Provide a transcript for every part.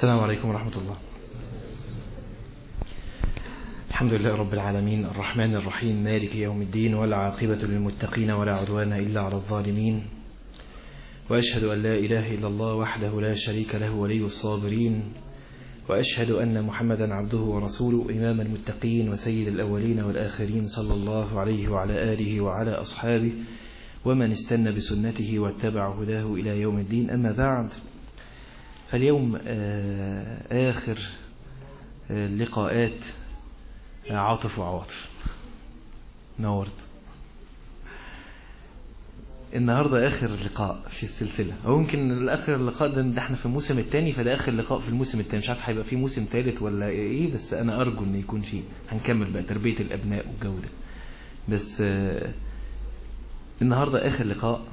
السلام عليكم ورحمة الله. الحمد لله رب العالمين الرحمن الرحيم مالك يوم الدين، ولا عاقبة للمتقين ولا عدوان إلا على الظالمين، وأشهد أن لا إله إلا الله وحده لا شريك له ولي الصابرين، وأشهد أن محمدا عبده ورسوله إمام المتقين وسيد الأولين والآخرين، صلى الله عليه وعلى آله وعلى أصحابه ومن استنى بسنته واتبع هداه إلى يوم الدين. أما بعد، فاليوم آخر لقاءات عاطف وعواطف. نورت. النهاردة آخر لقاء في السلسلة، أو يمكن الآخر اللقاء ده احنا في الموسم الثاني، فده آخر لقاء في الموسم الثاني. مش عارف هيبقى فيه موسم ثالث ولا إيه، بس أنا أرجو إن يكون فيه. هنكمل بقى تربية الأبناء والجو ده. بس النهاردة آخر لقاء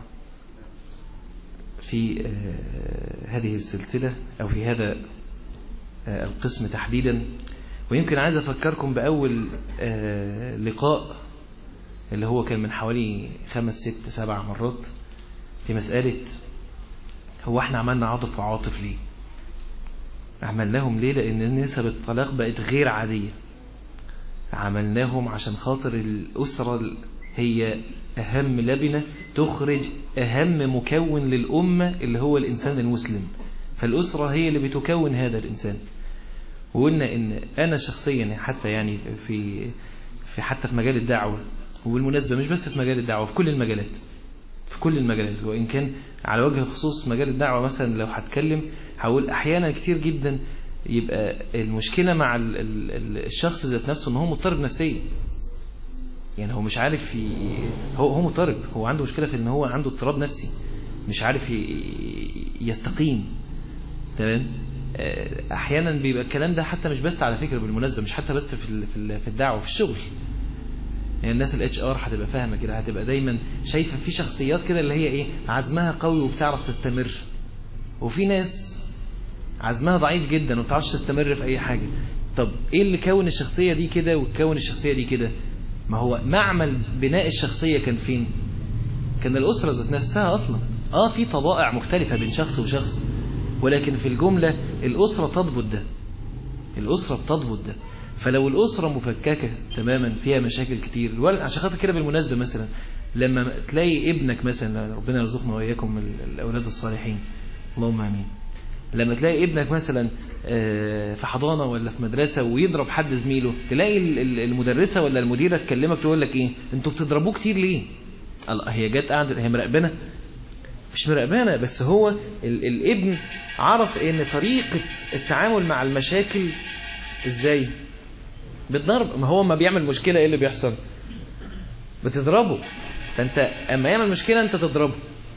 في هذه السلسلة، أو في هذا القسم تحديدا. ويمكن عايز أفكركم بأول لقاء اللي هو كان من حوالي 5 6 7 مرات، في مسألة هو احنا عملنا عاطف وعاطف ليه؟ عملناهم ليه؟ لأن نسب الطلاق بقت غير عادية. عملناهم عشان خاطر الأسرة هي أهم لبنة تخرج أهم مكون للأمة اللي هو الإنسان المسلم. فالأسرة هي اللي بتكون هذا الإنسان. وقلنا إن أنا شخصيا حتى يعني حتى في مجال الدعوة، وبالمناسبة مش بس في مجال الدعوة، في كل المجالات، وإن كان على وجه الخصوص مجال الدعوة مثلا لو هتكلم هقول أحيانا كتير جدا يبقى المشكلة مع الشخص ذات نفسه إن هو مضطرب نفسيا. يعني هو مش عارف هو مضطرب، هو عنده مشكلة في إن هو عنده اضطراب نفسي، مش عارف يستقيم. تمام. احيانا بيبقى الكلام ده حتى مش بس على فكرة بالمناسبة، مش حتى بس في الدعوة، في الشغل. يعني الناس الاتش ار هتبقى فاهمة كده، هتبقى دايما شايفة في شخصيات كده اللي هي ايه، عزمها قوي وبتعرف تستمر، وفي ناس عزمها ضعيف جدا وما بتعرفش تستمر في اي حاجة. طب ايه اللي كون الشخصية دي كده وكون الشخصية دي كده؟ ما هو معمل بناء الشخصية كان فين؟ كان الأسرة ذات نفسها أصلا. في طبائع مختلفة بين شخص وشخص، ولكن في الجملة الأسرة بتضبط ده. فلو الأسرة مفككة تماما فيها مشاكل كتير، عشان خاطر كده بالمناسبة مثلا لما تلاقي ابنك مثلا، ربنا يرزقنا وإياكم من الأولاد الصالحين اللهم آمين، لما تلاقي ابنك مثلا في حضانة ولا في مدرسة ويضرب حد زميله، تلاقي المدرسة ولا المديرة تكلمك تقول لك ايه، انتوا بتضربوه كتير ليه؟ هي جت قاعدة، هي مراقبنا؟ مش مراقبانا، بس هو الابن عرف ان طريقة التعامل مع المشاكل ازاي؟ بالضرب. ما هو ما بيعمل مشكلة ايه اللي بيحصل؟ بتضربه. فانت اما يعمل مشكلة انت تضربه.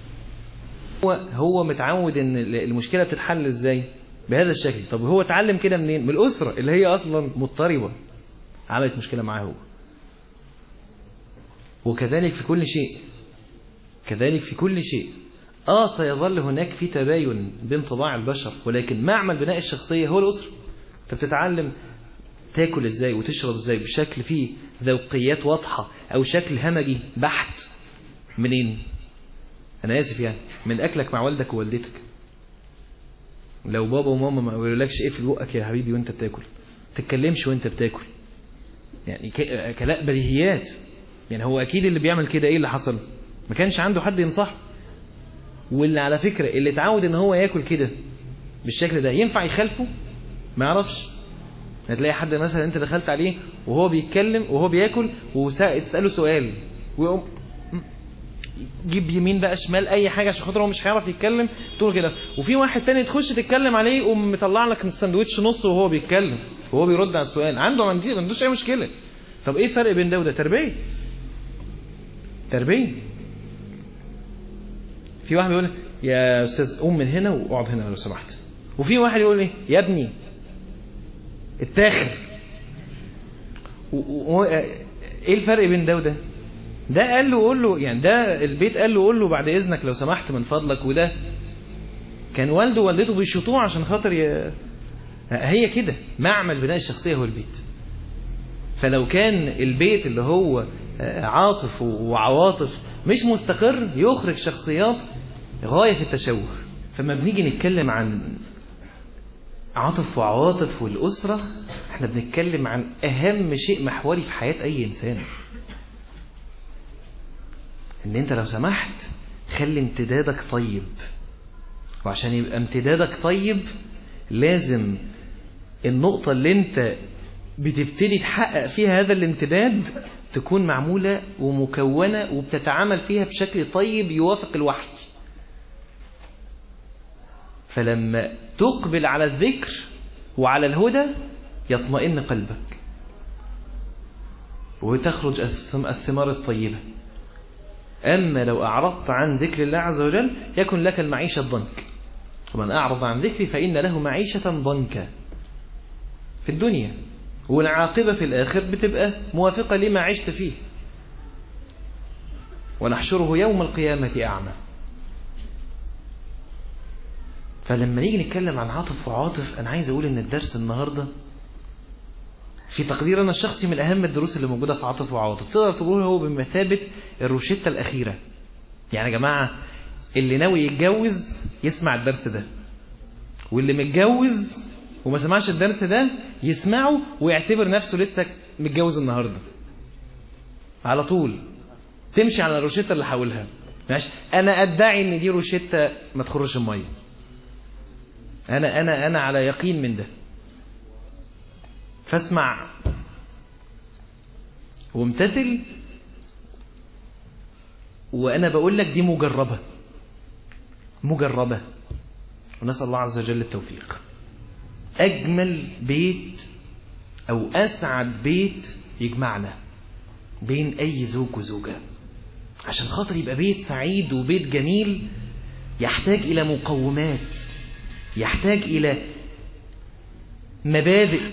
هو متعود ان المشكلة بتتحل ازاي؟ بهذا الشكل. طب هو اتعلم كده منين؟ من الأسرة اللي هي اصلا مضطربة، عملت مشكلة معاه هو. وكذلك في كل شيء. سيظل هناك في تباين بين طباع البشر، ولكن معمل بناء الشخصية هو الأسرة. انت بتتعلم تاكل ازاي وتشرب ازاي بشكل فيه ذوقيات واضحة، او شكل همجي بحت. منين؟ انا اسف يعني، من اكلك مع والدك ووالدتك. لو بابا وماما ما يقولولكش ايه في بقك يا حبيبي وانت بتاكل، تتكلمش وانت بتاكل، يعني كلاء بديهيات. يعني هو اكيد اللي بيعمل كده ايه اللي حصل؟ ما كانش عنده حد ينصحه. واللي على فكرة اللي اتعود ان هو ياكل كده بالشكل ده ينفع يخالفه؟ ما يعرفش. هتلاقي حد مثلا انت دخلت عليه وهو بيتكلم وهو بياكل وتسأله سؤال ويقوم جيب يمين بقى شمال اي حاجة عشان خاطر هو مش هيعرف يتكلم، تقول كده. وفي واحد تاني تخش تتكلم عليه يقوم مطلع لك الساندوتش نص وهو بيتكلم وهو بيرد على السؤال، ما عندوش اي مشكلة. طب ايه الفرق بين ده وده؟ تربية. في واحد بيقول يا استاذ قوم من هنا واقعد هنا لو سمحت، وفي واحد يقول ايه يا ابني التاخر. ايه الفرق بين ده وده؟ ده قال له قول له، يعني ده البيت قال له قول له بعد اذنك لو سمحت من فضلك، وده كان والده ووالدته بيشوطوه عشان خاطر هي كده. معمل بناء الشخصية هو البيت. فلو كان البيت اللي هو عاطف وعواطف مش مستقر، يخرج شخصيات غاية في التشوه. فما بنيجي نتكلم عن عاطف وعواطف والأسرة، احنا بنتكلم عن أهم شيء محوري في حياة أي إنسان. إن أنت لو سمحت خلي امتدادك طيب، وعشان يبقى امتدادك طيب لازم النقطة اللي أنت بتبتدي تحقق فيها هذا الامتداد تكون معمولة ومكونة وبتتعامل فيها بشكل طيب يوافق الوحي. فلما تقبل على الذكر وعلى الهدى يطمئن قلبك وتخرج الثمار الطيبة. أما لو أعرضت عن ذكر الله عز وجل يكن لك المعيشة ضنك، ومن أعرض عن ذكري فإن له معيشة ضنكا في الدنيا، والعاقبة في الآخر بتبقى موافقة لما عشت فيه. ونحشره يوم القيامة أعمى. فلما نيجي نتكلم عن عاطف وعاطف، أنا عايز أقول إن الدرس النهاردة في تقديرنا الشخصي من أهم الدروس اللي موجودة في عاطف وعواطف. تقدر تقول هو بمثابة الروشتة الأخيرة. يعني يا جماعة اللي ناوي يتجوز يسمع الدرس ده، واللي متجوز وما سمعش الدرس ده يسمعه ويعتبر نفسه لسه متجوز النهاردة على طول. تمشي على الروشتة اللي حاولها. ماشي، أنا أدعي إن دي روشتة ما تخرجش المية. أنا على يقين من ده. فاسمع وامتثل، وأنا بقول لك دي مجربة، ونسأل الله عز وجل التوفيق. أجمل بيت أو أسعد بيت يجمعنا بين أي زوج وزوجة، عشان خاطر يبقى بيت سعيد وبيت جميل، يحتاج إلى مقومات، يحتاج إلى مبادئ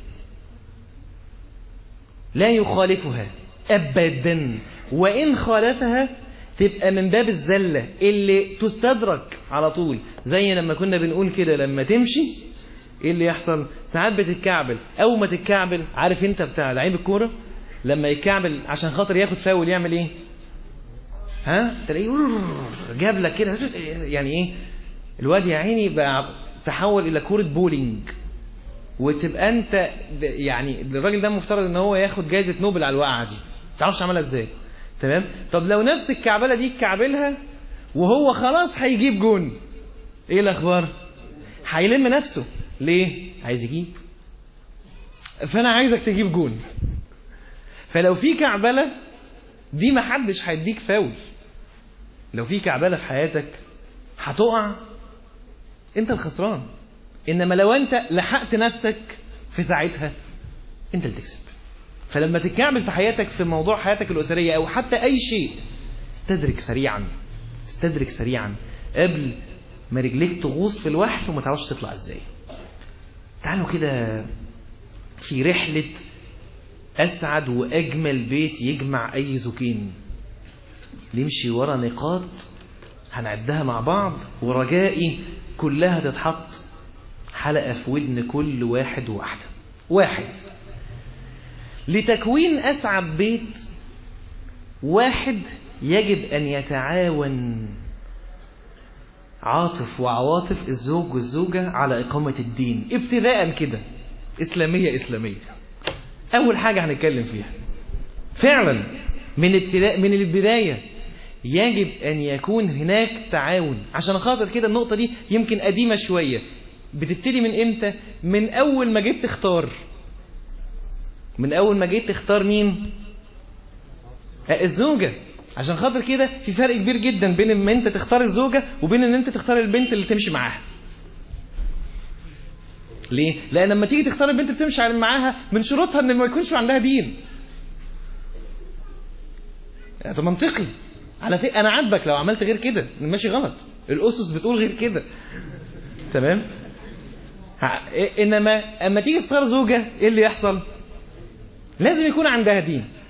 لا يخالفها أبدا، وإن خالفها تبقى من باب الزلة اللي تستدرك على طول. زي لما كنا بنقول كده، لما تمشي ايه اللي يحصل؟ ساعات بتتكعبل. اول ما تتكعبل، عارف انت بتاع لعيب الكوره لما يتكعبل عشان خاطر ياخد فاول يعمل ايه؟ تلاقيه جاب لك كده، يعني ايه؟ الواد يا عيني بقى تحول الى كوره بولينج، وتبقى انت يعني الراجل ده مفترض ان هو ياخد جائزه نوبل على الوقعه دي. ما تعرفش عملها ازاي. تمام؟ طب لو نفس الكعبله دي كعبلها وهو خلاص هيجيب جون، ايه الاخبار؟ هيلم نفسه. ليه؟ عايز يجيب. فانا عايزك تجيب جون. فلو في كعبله دي محدش هيديك فاول. لو في كعبله في حياتك هتقع، انت الخسران. انما لو انت لحقت نفسك في ساعتها انت اللي تكسب. فلما تتكعبل في حياتك، في موضوع حياتك الأسرية أو حتى أي شيء، استدرك سريعا قبل ما رجليك تغوص في الوحل وما تعرفش تطلع ازاي. تعالوا كده في رحلة أسعد وأجمل بيت يجمع أي زوجين، نمشي ورا نقاط هنعدها مع بعض، ورجائي كلها تتحط حلقة في ودن كل واحد وواحدة. واحد، لتكوين أسعد بيت، واحد يجب أن يتعاون عاطف وعواطف الزوج والزوجة على إقامة الدين ابتداء كده، إسلامية. أول حاجة هنتكلم فيها فعلا من البداية يجب أن يكون هناك تعاون. عشان خاطر كده النقطة دي يمكن قديمة شوية. بتبتدي من إمتى؟ من أول ما جيت تختار. من أول ما جيت تختار مين؟ الزوجة. عشان خاطر كده في فرق كبير جدا بين ان انت تختار الزوجة وبين ان انت تختار البنت اللي تمشي معاها. ليه؟ لأن لما تيجي تختار البنت اللي تمشي معاها من شروطها ان ما يكونش عندها دين. ده منطقي. على فكرة انا عاتبك لو عملت غير كده، ماشي غلط. الأسس بتقول غير كده. تمام؟ انما اما تيجي تختار زوجة ايه اللي يحصل؟ لازم يكون عندها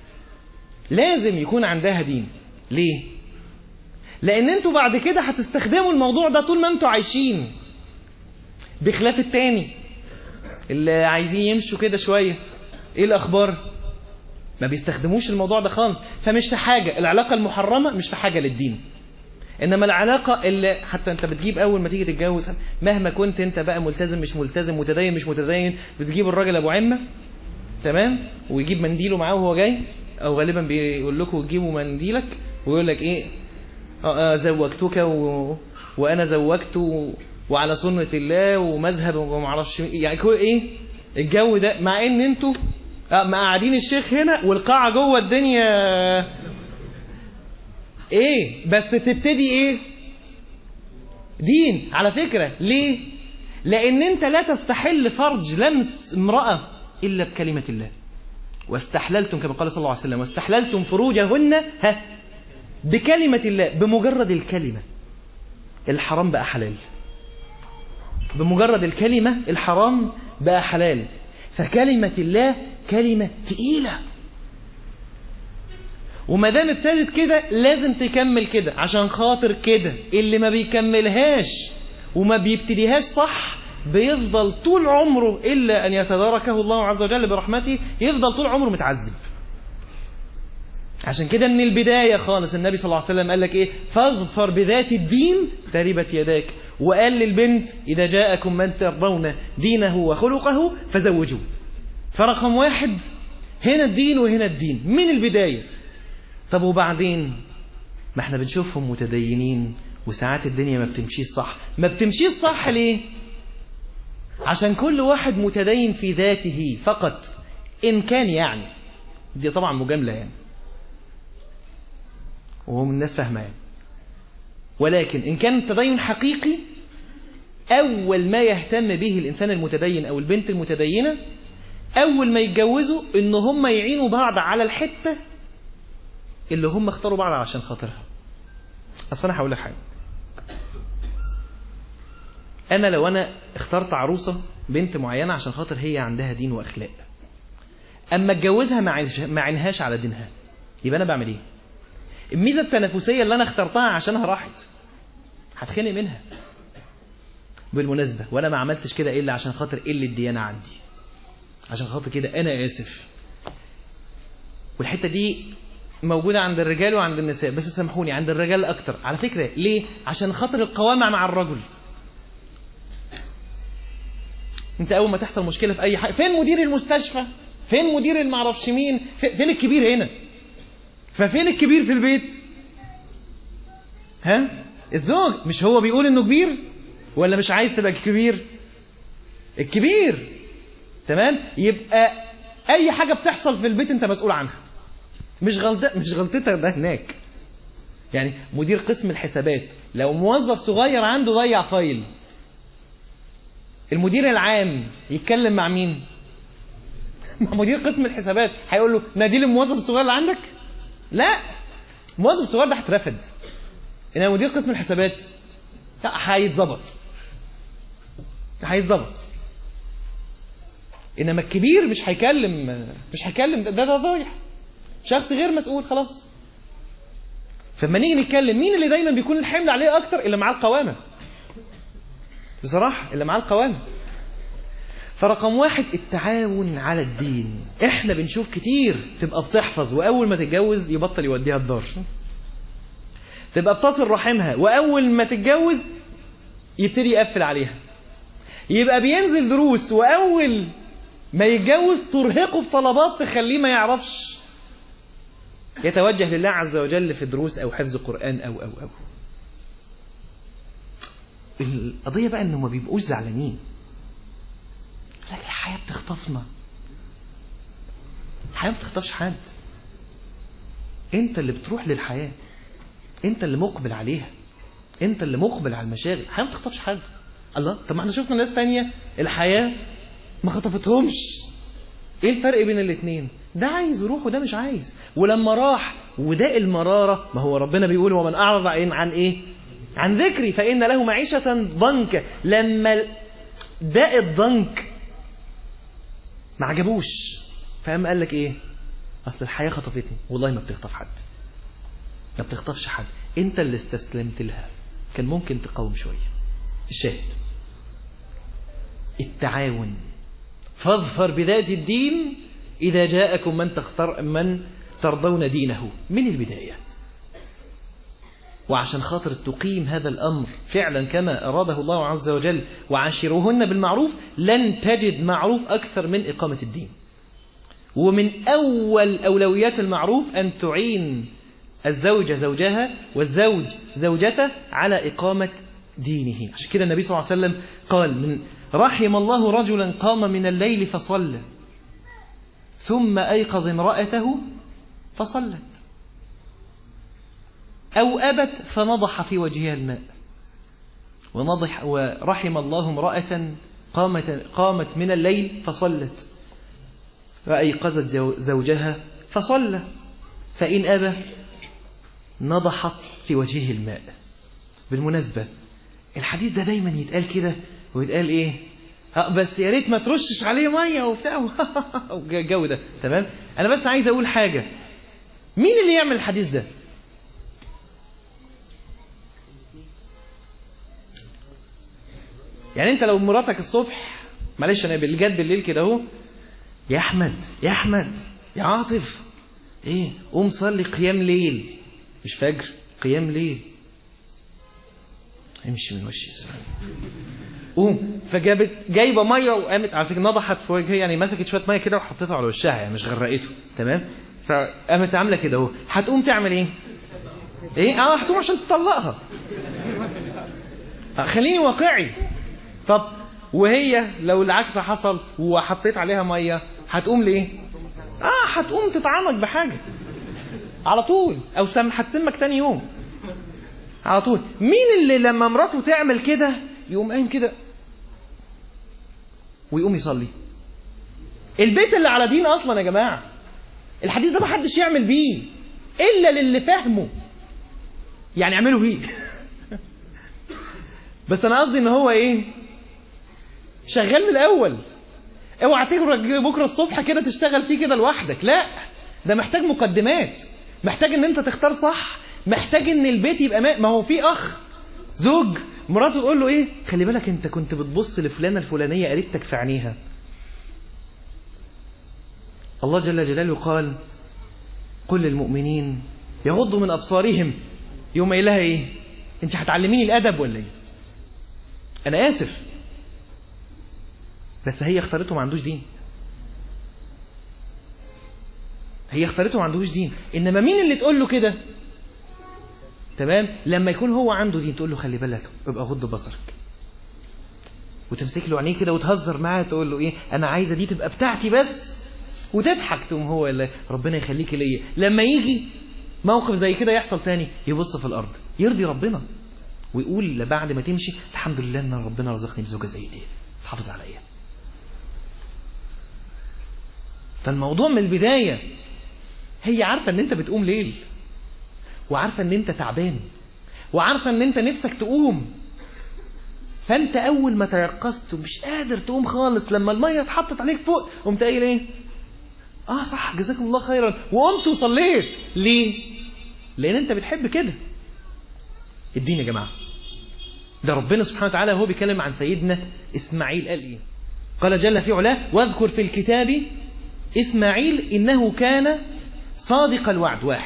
دين. ليه؟ لأن انتوا بعد كده هتستخدموا الموضوع ده طول ما انتوا عايشين، بخلاف التاني اللي عايزين يمشوا كده شوية. ايه الأخبار؟ ما بيستخدموش الموضوع ده خالص. فمش في حاجة، العلاقة المحرمة مش في حاجة للدين. إنما العلاقة اللي حتى أنت بتجيب أول ما تيجي تتجوز، مهما كنت أنت بقى ملتزم مش ملتزم، متدين مش متدين، بتجيب الراجل أبو عمة تمام، ويجيب منديله معاه وهو جاي، أو غالبا بيقول لكم تجيبوا منديلك ويقول لك إيه، زوجتك وأنا زوجت وعلى سنة الله ومذهب ومعرفش يعني كل إيه الجو ده، مع إن أنتوا قاعدين الشيخ هنا والقاعة جوه الدنيا إيه، بس تبتدي إيه دين على فكرة. ليه؟ لأن أنت لا تستحل فرج لمس امرأة إلا بكلمة الله، واستحللتم كما قال صلى الله عليه وسلم واستحللتم فروجهن بكلمة الله. بمجرد الكلمة الحرام بقى حلال، بمجرد الكلمة الحرام بقى حلال. فكلمة الله كلمة ثقيلة، وما دام ابتدت كده لازم تكمل كده، عشان خاطر كده اللي ما بيكملهاش وما بيبتديهاش صح بيفضل طول عمره إلا أن يتداركه الله عز وجل برحمته، يفضل طول عمره متعذب. عشان كده من البداية خالص النبي صلى الله عليه وسلم قال لك إيه؟ فاظفر بذات الدين تربت يداك. وقال للبنت إذا جاءكم من ترضون دينه وخلقه فزوجوه. فرقم واحد هنا الدين وهنا الدين من البداية. طب وبعدين ما احنا بنشوفهم متدينين وساعات الدنيا ما بتمشيش صح. ما بتمشيش صح ليه؟ عشان كل واحد متدين في ذاته فقط إن كان، يعني دي طبعا مجاملة يعني وهم الناس فاهمة يعني، ولكن إن كان التدين حقيقي أول ما يهتم به الإنسان المتدين أو البنت المتدينة أول ما يتجوزوا إن هم يعينوا بعض على الحتة اللي هم اختاروا بعض عشان خاطرها. أصل أنا هقول لك حاجة، أنا لو أنا اخترت عروسة بنت معينة عشان خاطر هي عندها دين وأخلاق، أما اتجوزها ما عينهاش على دينها، يبقى أنا بعمل إيه؟ الميزة التنافسية اللي أنا اخترتها عشانها راحت، هتخنق منها. بالمناسبة وأنا ما عملتش كده إلا عشان خاطر قلة الديانة عندي، عشان خاطر كده أنا آسف. والحتة دي موجودة عند الرجال وعند النساء، بس سامحوني عند الرجال أكتر على فكرة. ليه؟ عشان خاطر القوامة مع الرجل. انت اول ما تحصل مشكلة في اي حاجة، فين مدير المستشفى؟ فين مدير المعرفش مين؟ فين الكبير هنا؟ ففين الكبير في البيت؟ ها؟ الزوج. مش هو بيقول انه كبير ولا مش عايز تبقى كبير؟ الكبير تمام. يبقى اي حاجة بتحصل في البيت انت مسؤول عنها، مش غلطتك ده هناك. يعني مدير قسم الحسابات لو موظف صغير عنده ضيع فايل، المدير العام يتكلم مع مين؟ مع مدير قسم الحسابات. هيقول له نادي لي الموظف الصغير اللي عندك؟ لا، الموظف الصغير ده هيترفد. انما مدير قسم الحسابات هيتظبط. انما الكبير مش هيكلم ده ضايع، شخص غير مسؤول خلاص. فلما نيجي نتكلم مين اللي دايما بيكون الحمل عليه اكتر؟ اللي معاه القوامه بصراحه، اللي معاه القوامه. فرقم واحد التعاون على الدين. احنا بنشوف كتير تبقى بتحفظ واول ما تتجوز يبطل يوديها الدار، تبقى بتصل رحمها واول ما تتجوز يبتدي يقفل عليها، يبقى بينزل دروس واول ما يتجوز ترهقه في طلبات تخليه ما يعرفش يتوجه لله عز وجل في دروس او حفظ قرآن او القضية بقى انه ما بيبقوش زعلانين، لكن الحياة بتخطفنا. الحياة ما بتخطفش حد، انت اللي بتروح للحياة، انت اللي مقبل عليها، انت اللي مقبل على المشاغل. الحياة ما بتخطفش حد. الله، طب ما احنا شفنا ناس تانية الحياة ما خطفتهمش. ايه الفرق بين الاثنين؟ ده عايز يروح وده مش عايز. ولما راح وده المرارة، ما هو ربنا بيقول ومن أعرض عن ايه؟ عن ذكري فإن له معيشة ضنكا. لما ده الضنك ما عجبوش فقام قال لك ايه؟ اصل الحياة خطفتني. والله ما بتخطف حد، ما بتخطفش حد، انت اللي استسلمت لها. كان ممكن تقاوم شوية. الشاهد التعاون. فاظفر بذات الدين إذا جاءكم من ترضون دينه من البداية. وعشان خاطر تقيم هذا الأمر فعلا كما أراده الله عز وجل وعاشروهن بالمعروف، لن تجد معروف أكثر من إقامة الدين. ومن أول أولويات المعروف أن تعين الزوجة زوجها والزوج زوجته على إقامة دينه. عشان كده النبي صلى الله عليه وسلم قال: من رحم الله رجلا قام من الليل فصلى ثم أيقظ امرأته فصلت أو أبت فنضح في وجهها الماء. ورحم الله امرأة قامت من الليل فصلت فأيقظت زوجها فصلى فإن أبى نضحت في وجهه الماء. بالمناسبة الحديث ده دايما يتقال كده، ويتقال إيه؟ بس يا ريت ما ترشش عليه مية وبتاع والجو ده. تمام؟ أنا بس عايز أقول حاجة، مين اللي يعمل الحديث ده؟ يعني أنت لو مراتك الصبح، معلش أنا بالجد بالليل كده أهو، يا أحمد يا عاطف، إيه قوم صلي قيام ليل، مش فجر، قيام ليل، امشي من وشي قوم. فجابت جايبه ميه وقامت على فكره نضحت في وجهها، يعني مسكت شويه ميه كده وحطيتها على وشها، يعني مش غرقته. تمام؟ فقامت عامله كده اهو. هتقوم تعمل ايه؟ هتقوم عشان تطلقها. خليني واقعي. طب وهي لو العكس حصل وحطيت عليها ميه هتقوم ليه؟ هتقوم تطعنك بحاجه على طول، او هتسمك تاني يوم على طول. مين اللي لما مراته تعمل كده يقوم قايم كده ويقوم يصلي؟ البيت اللي على دين اصلا يا جماعه. الحديث ده ما حدش يعمل بيه الا للي فهمه، يعني اعملوا بيه بس انا قصدي ان هو ايه، شغال من الاول. اوعى تجري بكره الصبح كده تشتغل فيه كده لوحدك، لا، ده محتاج مقدمات، محتاج ان انت تختار صح، محتاج ان البيت يبقى ما هو في اخ زوج مراته تقول له ايه، خلي بالك انت كنت بتبص لفلانه الفلانيه قريبتك في عينيها. الله جل جلاله قال: قل للمؤمنين يغضوا من ابصارهم. يوم قايل لها ايه؟ انت هتعلميني الادب ولا ايه؟ انا اسف، بس هي اختارته ما عندوش دين. هي اختارته ما عندوش دين. انما مين اللي تقول له كده؟ تمام؟ لما يكون هو عنده دين تقول له خلي بالك، ابقى غض بصرك، وتمسك له عينيه كده وتهزر معاه، تقول له ايه، انا عايزه دي تبقى بتاعتي بس، وتضحك، تقوم هو اللي ربنا يخليك ليا. لما يجي موقف زي كده يحصل تاني يبص في الارض، يرضي ربنا ويقول بعد ما تمشي الحمد لله ان ربنا رزقني بزوجه زي دي تحافظ عليا. فالموضوع من البدايه هي عارفه ان انت بتقوم ليل، وعارفه ان انت تعبان، وعارفه ان انت نفسك تقوم. فانت اول ما تيقظت ومش قادر تقوم خالص، لما الميه اتحطت عليك فوق قمت قايل ايه؟ صح، جزاكم الله خيرا، وقمت وصليت. ليه؟ لان انت بتحب كده. الدين يا جماعه ده ربنا سبحانه وتعالى وهو بيتكلم عن سيدنا اسماعيل قال ايه؟ قال جل في علاه: واذكر في الكتاب اسماعيل انه كان صادق الوعد، 1،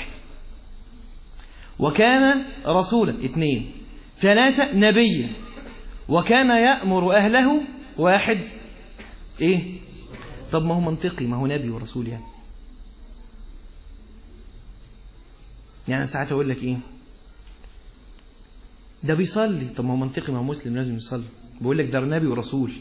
وكان رسولا، 2، 3 نبيا، وكان يأمر أهله، 1 إيه؟ طب ما هو منطقي، ما هو نبي ورسول يعني ساعات أقول لك إيه؟ ده بيصلي، طب ما هو منطقي، ما هو مسلم لازم يصلي. بقول لك ده نبي ورسول،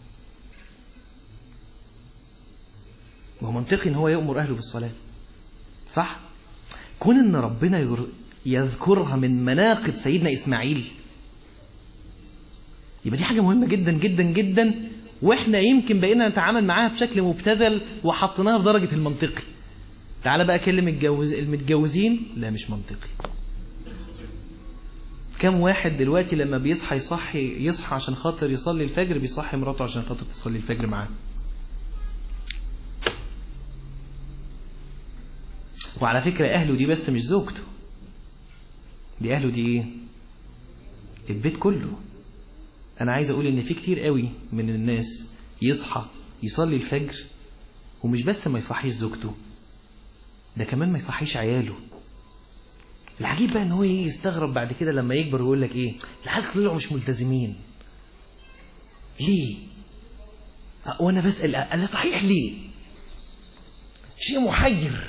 ما هو منطقي إن هو يأمر أهله بالصلاة، صح؟ كون إن ربنا يذكرها من مناقب سيدنا إسماعيل، يبقى دي حاجة مهمة جدا جدا جدا، واحنا يمكن بقينا نتعامل معاها بشكل مبتذل وحطيناها في درجة المنطقي. تعال بقى اكلم المتجوزين، لا مش منطقي. كم واحد دلوقتي لما بيصحى يصحى عشان خاطر يصلي الفجر، بيصحي مراته عشان خاطر تصلي الفجر معاه. وعلى فكرة أهله دي بس مش زوجته، دي أهله دي إيه؟ البيت كله. أنا عايز أقول إن في كتير قوي من الناس يصحى يصلي الفجر، ومش بس ما يصحيش زوجته، ده كمان ما يصحيش عياله، العجيب بقى ان هو يستغرب بعد كده لما يكبر ويقول لك ايه، العيال طلعوا مش ملتزمين ليه؟ وانا بسأل انا صحيح ليه؟ شيء محير.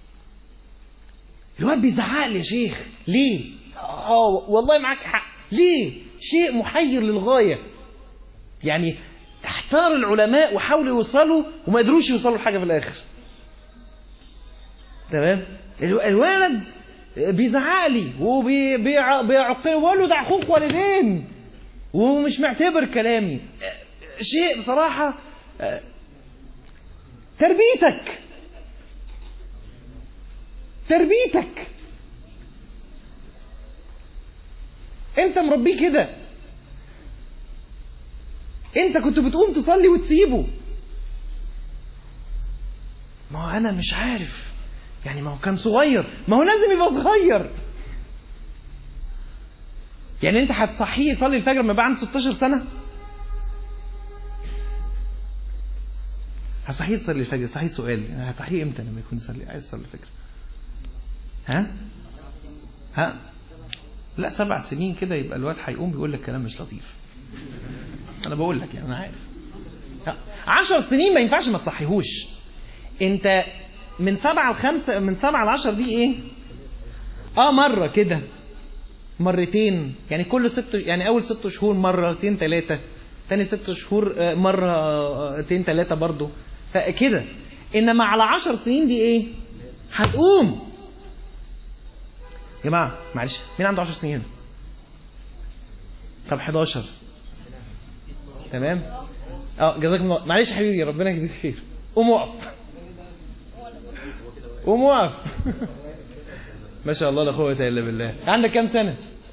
الواد بيزعق لي يا شيخ ليه؟ والله معاك حق، ليه؟ شيء محير للغاية. يعني احتار العلماء وحاولوا يوصلوا وما قدروش يوصلوا لحاجة في الاخر. تمام؟ الولد بيزعق لي وبيعقني وبقول له ده حقوق والدين ومش معتبر كلامي. شيء بصراحة تربيتك انت مربيه كده. انت كنت بتقوم تصلي وتسيبه. ما هو انا مش عارف يعني، ما هو كان صغير، ما هو لازم يبقى صغير. يعني انت هتصحيه يصلي الفجر لما يبقى عنده 16 سنة؟ هتصحيه يصلي الفجر؟ صحيح سؤال، هتصحيه امتى لما يكون عايز يصلي الفجر؟ ها لا 7 سنين كده يبقى الواد هيقوم بيقول لك كلام مش لطيف. انا بقول لك يعني انا عارف. 10 سنين ما ينفعش ما تصحيهوش. انت من 7 ل5 من 7 ل 10 دي ايه؟ مرة كده مرتين، يعني كل 6 يعني اول 6 شهور مرتين 3، تاني 6 شهور مرتين 3 برضو فكده. انما على 10 سنين دي ايه؟ هتقوم. يا جماعة معلش، مين عنده 10 سنين هنا؟ طب 11. تمام؟ جزاك الله. معلش حبيبي ربنا يجزيك خير. قوم وقف. ما شاء الله لا قوة الا بالله. عندك كام سنة؟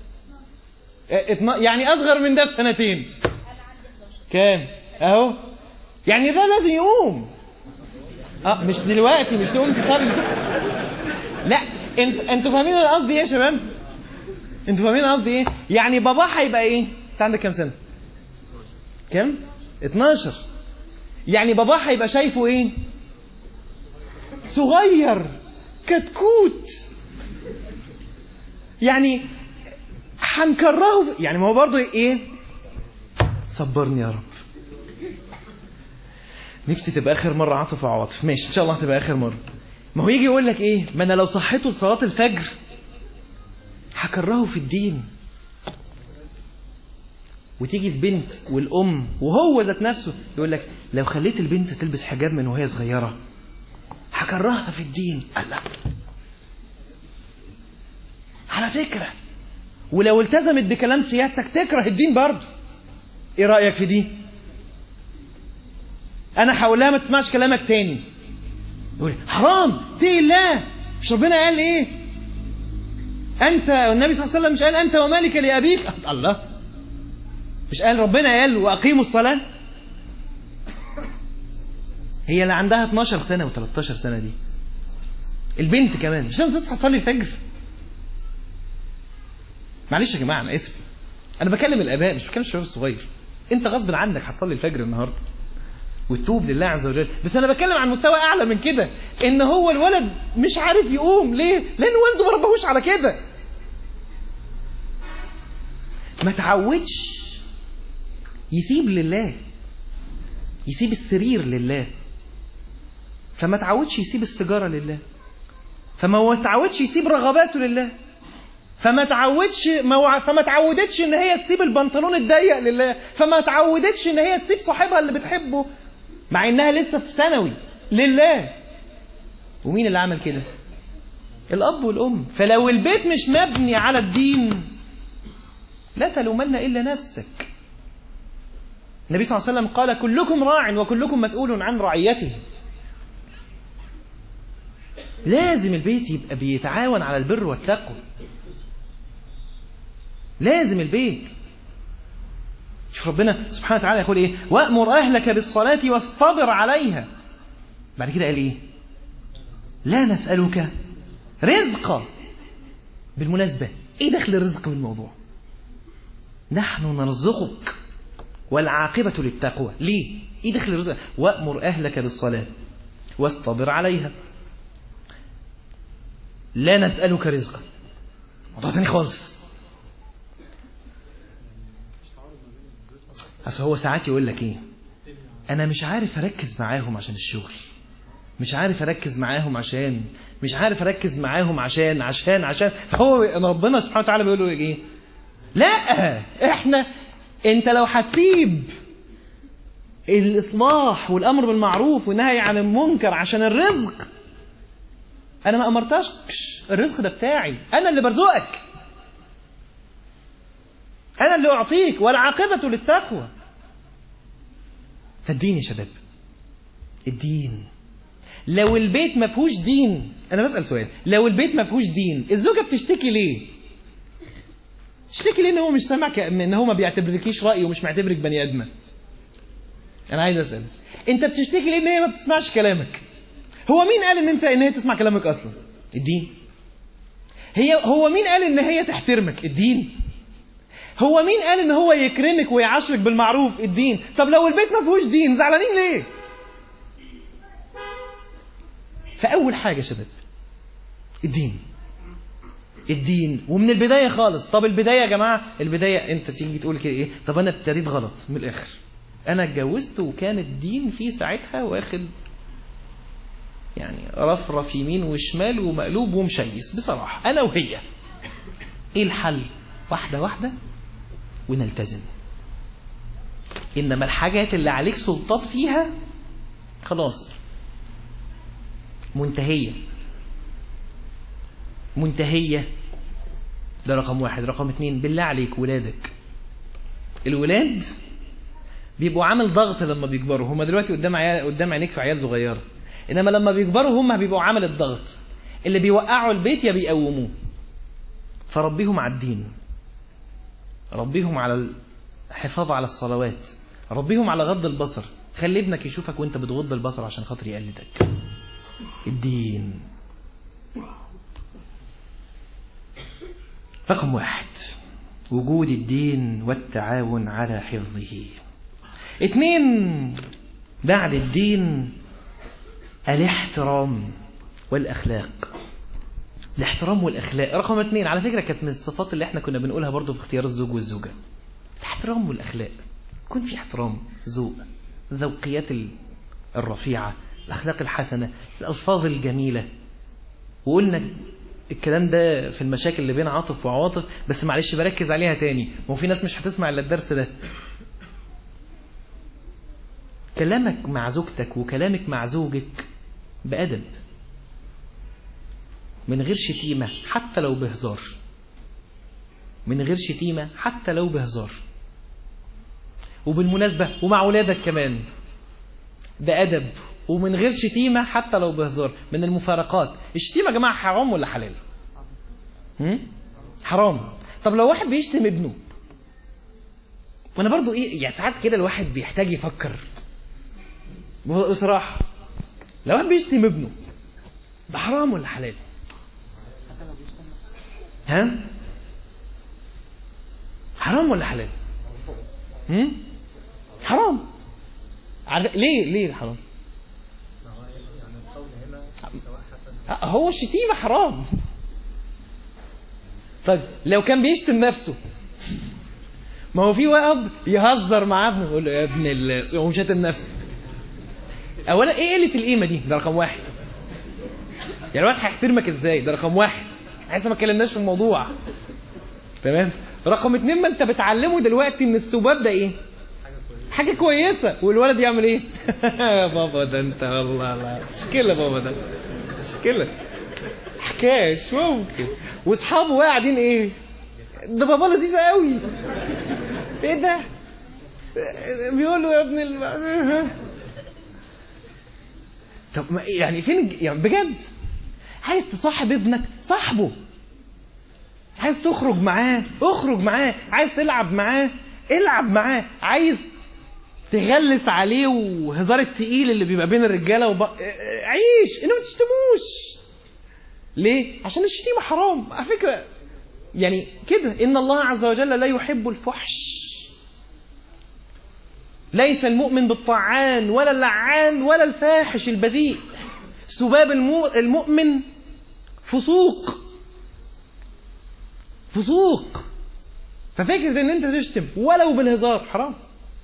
يعني اصغر من ده ب2 كام؟ اهو يعني ده لازم يقوم. مش دلوقتي، مش تقوم تصلي. لا انتوا فاهمين انا قصدي ايه يا شباب؟ انتوا فاهمين قصدي ايه؟ يعني بابا هيبقى ايه؟ انت عندك كام سنة؟ كام؟ 12. يعني بابا هيبقى شايفه ايه؟ صغير كتكوت. يعني هنكرهه يعني. ما هو برضه ايه؟ صبرني يا رب، نفسي تبقى اخر مرة عاطف وعواطف. ماشي ان شاء الله هتبقى اخر مرة. ما هو يجي يقول لك ايه؟ ما انا لو صحيته لصلاة الفجر هكرهه في الدين. وتيجي البنت والام وهو ذات نفسه يقول لك لو خليت البنت تلبس حجاب من وهي صغيرة هكرهها في الدين. الله، على فكرة ولو التزمت بكلام سيادتك تكره الدين برضه. ايه رأيك في دي؟ انا هقول لها ما تسمعش كلامك تاني. يقول حرام، اتقي الله، مش ربنا قال ايه؟ انت والنبي صلى الله عليه وسلم مش قال انت ومالك لابيك؟ الله، مش قال ربنا قال واقيموا الصلاة؟ هي اللي عندها 12 سنة و13 سنة دي البنت كمان مش لازم تصحى تصلي الفجر؟ معلش يا جماعة انا اسف، انا بكلم الاباء مش بكلم الشباب الصغير. انت غصب عنك هتصلي الفجر النهارده وتتوب لله عز وجل، بس انا بتكلم عن مستوى اعلى من كده. ان هو الولد مش عارف يقوم ليه؟ لان والده ما ربهوش على كده. ما تعودش يسيب لله، يسيب السرير لله، فما تعودش يسيب السيجاره لله، فما تعودش يسيب رغباته لله، فما تعودتش ان هي تسيب البنطلون الضيق لله، فما تعودتش ان هي تسيب صاحبها اللي بتحبه مع انها لسه في ثانوي لله. ومين اللي عمل كده؟ الاب والام. فلو البيت مش مبني على الدين لا تلومن الا نفسك. النبي صلى الله عليه وسلم قال كلكم راع وكلكم مسؤول عن رعيته. لازم البيت يبقى بيتعاون على البر والتقوى. لازم البيت. شوف ربنا سبحانه وتعالى يقول ايه؟ وأمر أهلك بالصلاة واصطبر عليها. بعد كده قال ايه؟ لا نسألك رزقا. بالمناسبة ايه دخل الرزق بالموضوع؟ نحن نرزقك والعاقبة للتقوى. ليه؟ ايه دخل الرزق؟ وأمر أهلك بالصلاة واصطبر عليها. لا نسألك رزقا. موضوع تاني خالص. اصل هو ساعات يقول لك ايه، انا مش عارف اركز معاهم عشان الشغل، مش عارف اركز معاهم عشان، مش عارف اركز معاهم عشان فهو ربنا سبحانه وتعالى بيقول له ايه؟ لا، انت لو هتسيب الاصلاح والامر بالمعروف والنهي عن المنكر عشان الرزق، انا ما امرتكش، الرزق ده بتاعي، انا اللي برزقك، انا اللي اعطيك، والعاقبة للتقوى. فالدين يا شباب، الدين، لو البيت ما فيهوش دين، انا بسأل سؤال، لو البيت ما فيهوش دين الزوجة بتشتكي ليه؟ تشتكي ليه ان هو مش سامعك، ان هو ما بيعتبركيش رأي ومش معتبرك بني ادمة؟ انا عايز اسأل، انت بتشتكي ليه ان هي ما بتسمعش كلامك؟ هو مين قال ان هي تسمع كلامك اصلا؟ الدين. هو مين قال ان هي تحترمك؟ الدين. هو مين قال ان هو يكرمك ويعاشرك بالمعروف؟ الدين. طب لو البيت ما فيهوش دين زعلانين ليه؟ فاول حاجه يا شباب الدين ومن البدايه خالص. طب البدايه يا جماعه، البدايه انت تيجي تقول كده ايه؟ طب انا ابتديت غلط من الاخر، انا اتجوزت وكان الدين فيه ساعتها واخد يعني رفرف يمين وشمال ومقلوب ومشيس بصراحه، انا وهي. ايه الحل؟ واحده واحده ونلتزم. انما الحاجات اللي عليك سلطات فيها خلاص منتهية. ده رقم واحد. رقم 2، بالله عليك ولادك، الولاد بيبقوا عامل ضغط لما بيكبروا. هما دلوقتي قدام عينيك في عيال صغيرة، انما لما بيكبروا هما بيبقوا عامل الضغط اللي بيوقعوا البيت يا بيقوموه. فربيهم على الدين، ربيهم على الحفاظ على الصلوات، ربيهم على غض البصر. خلي ابنك يشوفك وانت بتغض البصر عشان خاطر يقلدك. الدين. رقم 1، وجود الدين والتعاون على حفظه. 2، بعد الدين الاحترام والأخلاق. الاحترام والأخلاق رقم 2 على فكرة كانت من الصفات اللي احنا كنا بنقولها برضو في اختيار الزوج والزوجة. الاحترام والأخلاق، يكون في احترام، ذوق، ذوقيات الرفيعة، الأخلاق الحسنة، الألفاظ الجميلة. وقلنا الكلام ده في المشاكل اللي بين عاطف وعواطف، بس معلش بركز عليها تاني، وفي ناس مش هتسمع إلا الدرس ده. كلامك مع زوجتك وكلامك مع زوجك بأدب، من غير شتيمة حتى لو بهزار، من غير شتيمة حتى لو بهزار. وبالمناسبة ومع ولادك كمان بأدب ومن غير شتيمة حتى لو بهزار. من المفارقات، الشتيمة يا جماعة حرام ولا حلال؟ حرام. طب لو واحد بيشتم ابنه، وانا برضو ايه يعني ساعات كده الواحد بيحتاج يفكر بصراحة، لو واحد بيشتم ابنه ده حرام ولا حلال؟ حرام ولا حلال؟ حرام. ليه حرام؟ هو الشتيمة حرام. طيب لو كان بيشتم نفسه، ما هو في وقت يهزر مع ابنه يقول له يا ابن هو شاتم نفسه. اولا ايه قله القيمه دي؟ ده رقم 1. يعني الواحد هيحترمك ازاي؟ ده رقم 1. لسه ما اتكلمناش في الموضوع، تمام؟ رقم 2، ما انت بتعلمه دلوقتي ان السباب ده ايه؟ حاجه كويسه. والولد يعمل ايه؟ يا بابا ده انت والله لا مشكله، بابا ده مشكله، حكاش ممكن. واصحابه قاعدين ايه؟ ده بابا لذيذ قوي، ايه ده؟ بيقول له يا ابن طب يعني فين يعني بجد؟ عايز تصاحب ابنك صاحبه، عايز تخرج معاه اخرج معاه، عايز تلعب معاه العب معاه، عايز تغلس عليه وهزار التقيل اللي بيبقى بين الرجاله عيش، انه ما تشتموش. ليه؟ عشان الشتيمه حرام على فكره. يعني كده ان الله عز وجل لا يحب الفحش. ليس المؤمن بالطعان ولا اللعان ولا الفاحش البذيء. سباب المؤمن فسوق. فسوق. ففكرة ان انت تشتم ولو بالهزار حرام،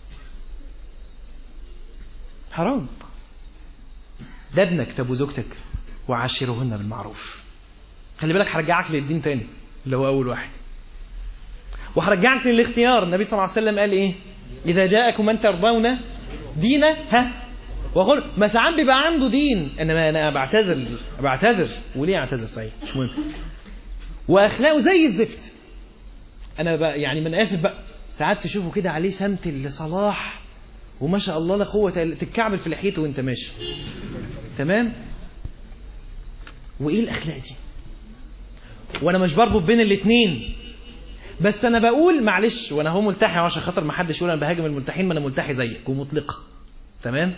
حرام. ده ابنك، طب وزوجتك؟ وعاشرهن بالمعروف. خلي بالك هرجعك للدين تاني اللي هو اول واحد، وهرجعك للاختيار. النبي صلى الله عليه وسلم قال ايه؟ اذا جاءكم من ترضون دينه وخل. ما ساعات بيبقى عنده دين، انا بعتذر وليه اعتذر؟ صحيح مش مهم. واخلاقه زي الزفت. انا بقى يعني من اسف بقى، ساعات تشوفه كده عليه سمت الصلاح وما شاء الله لا قوه، تتكعبل في لحيته وانت ماشي تمام. وايه الاخلاق دي؟ وانا مش بربط بين الاثنين، بس انا بقول معلش، وانا هو ملتحي عشان خاطر ما حدش يقول انا بهاجم الملتحين، ما انا ملتحي زيك ومطلقه تمام.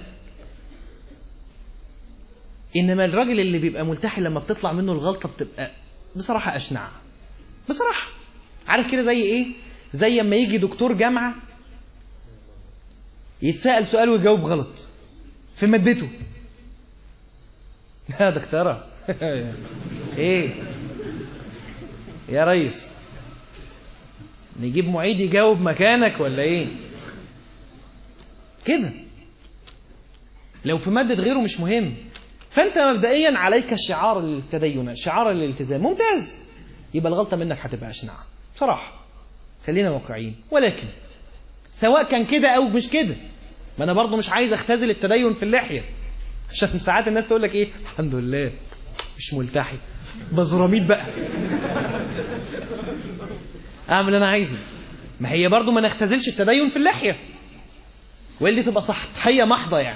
انما الراجل اللي بيبقى ملتحي لما بتطلع منه الغلطه بتبقى بصراحه اشنع، بصراحه. عارف كده زي ايه؟ زي اما يجي دكتور جامعه يتسأل سؤال ويجاوب غلط في مادته. يا دكتوره ايه يا ريس، نجيب معيد يجاوب مكانك ولا ايه؟ كده. لو في مادة غيره مش مهم. فانت مبدئيا عليك شعار التدين، شعار الالتزام، ممتاز. يبقى الغلطة منك هتبقى اشنع بصراحة، خلينا واقعيين. ولكن سواء كان كده او مش كده، ما انا برضو مش عايز اختزل التدين في اللحية، عشان ساعات الناس تقول لك ايه، الحمد لله مش ملتحي، بزراميط بقى اعمل اللي انا عايزه. ما هي برضو ما نختزلش التدين في اللحية، واللي تبقى سطحية محضة يعني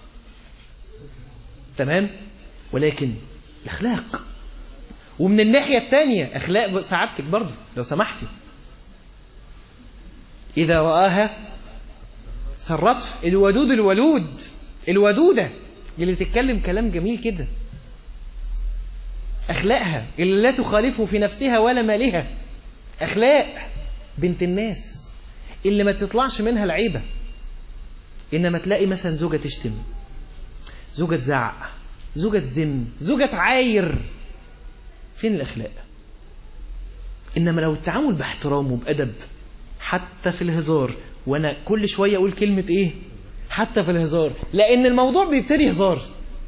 تمام. ولكن الاخلاق، ومن الناحية الثانية اخلاق سعادتك برضو لو سمحتي. اذا رآها سرته. الودود الودودة اللي تتكلم كلام جميل كده، اخلاقها اللي لا تخالفه في نفسها ولا مالها. اخلاق بنت الناس اللي ما تطلعش منها العيبة. انما تلاقي مثلا زوجة تشتم، زوجة تزعق، زوجة تذم، زوجة تعاير. فين الاخلاق؟ انما لو التعامل باحترام وبأدب حتى في الهزار، وانا كل شوية اقول كلمة ايه حتى في الهزار، لان الموضوع بيبتدي هزار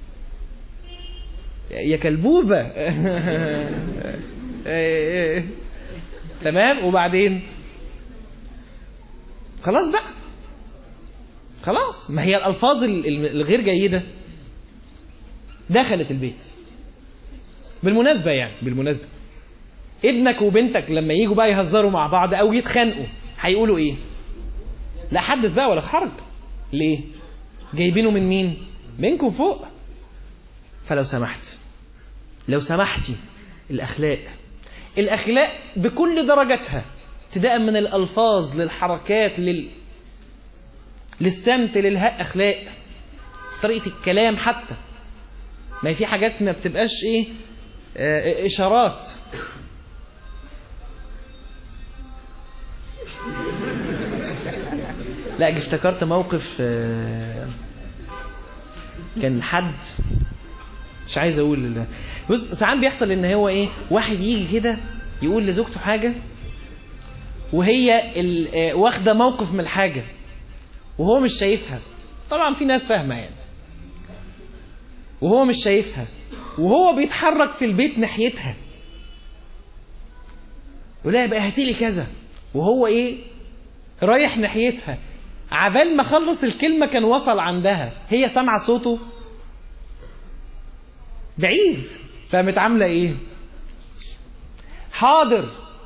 يا كلبوبة تمام. وبعدين خلاص بقى، خلاص. ما هي الألفاظ الغير جيدة دخلت البيت. بالمناسبة يعني، بالمناسبة ابنك وبنتك لما يجوا بقى يهزروا مع بعض أو يتخانقوا هيقولوا إيه؟ لا حدث بقى ولا حرج. ليه؟ جايبينه من مين؟ منكم فوق. فلو سمحت، لو سمحتي، الأخلاق بكل درجاتها، ابتداء من الألفاظ للحركات للسمت للهاء، أخلاق. طريقة الكلام حتى، ما في حاجات ما بتبقاش إيه إشارات. لا افتكرت موقف كان حد مش عايز اقول. بص ساعات بيحصل ان هو ايه، واحد يجي كده يقول لزوجته حاجة وهي واخده موقف من الحاجة وهو مش شايفها. طبعا في ناس فاهمة يعني. وهو مش شايفها وهو بيتحرك في البيت ناحيتها، يقول لها بقى هاتيلي كذا، وهو ايه رايح ناحيتها. عبال ما خلص الكلمة كان وصل عندها، هي سمع صوته بعيد، فقامت عاملة ايه؟ حاضر.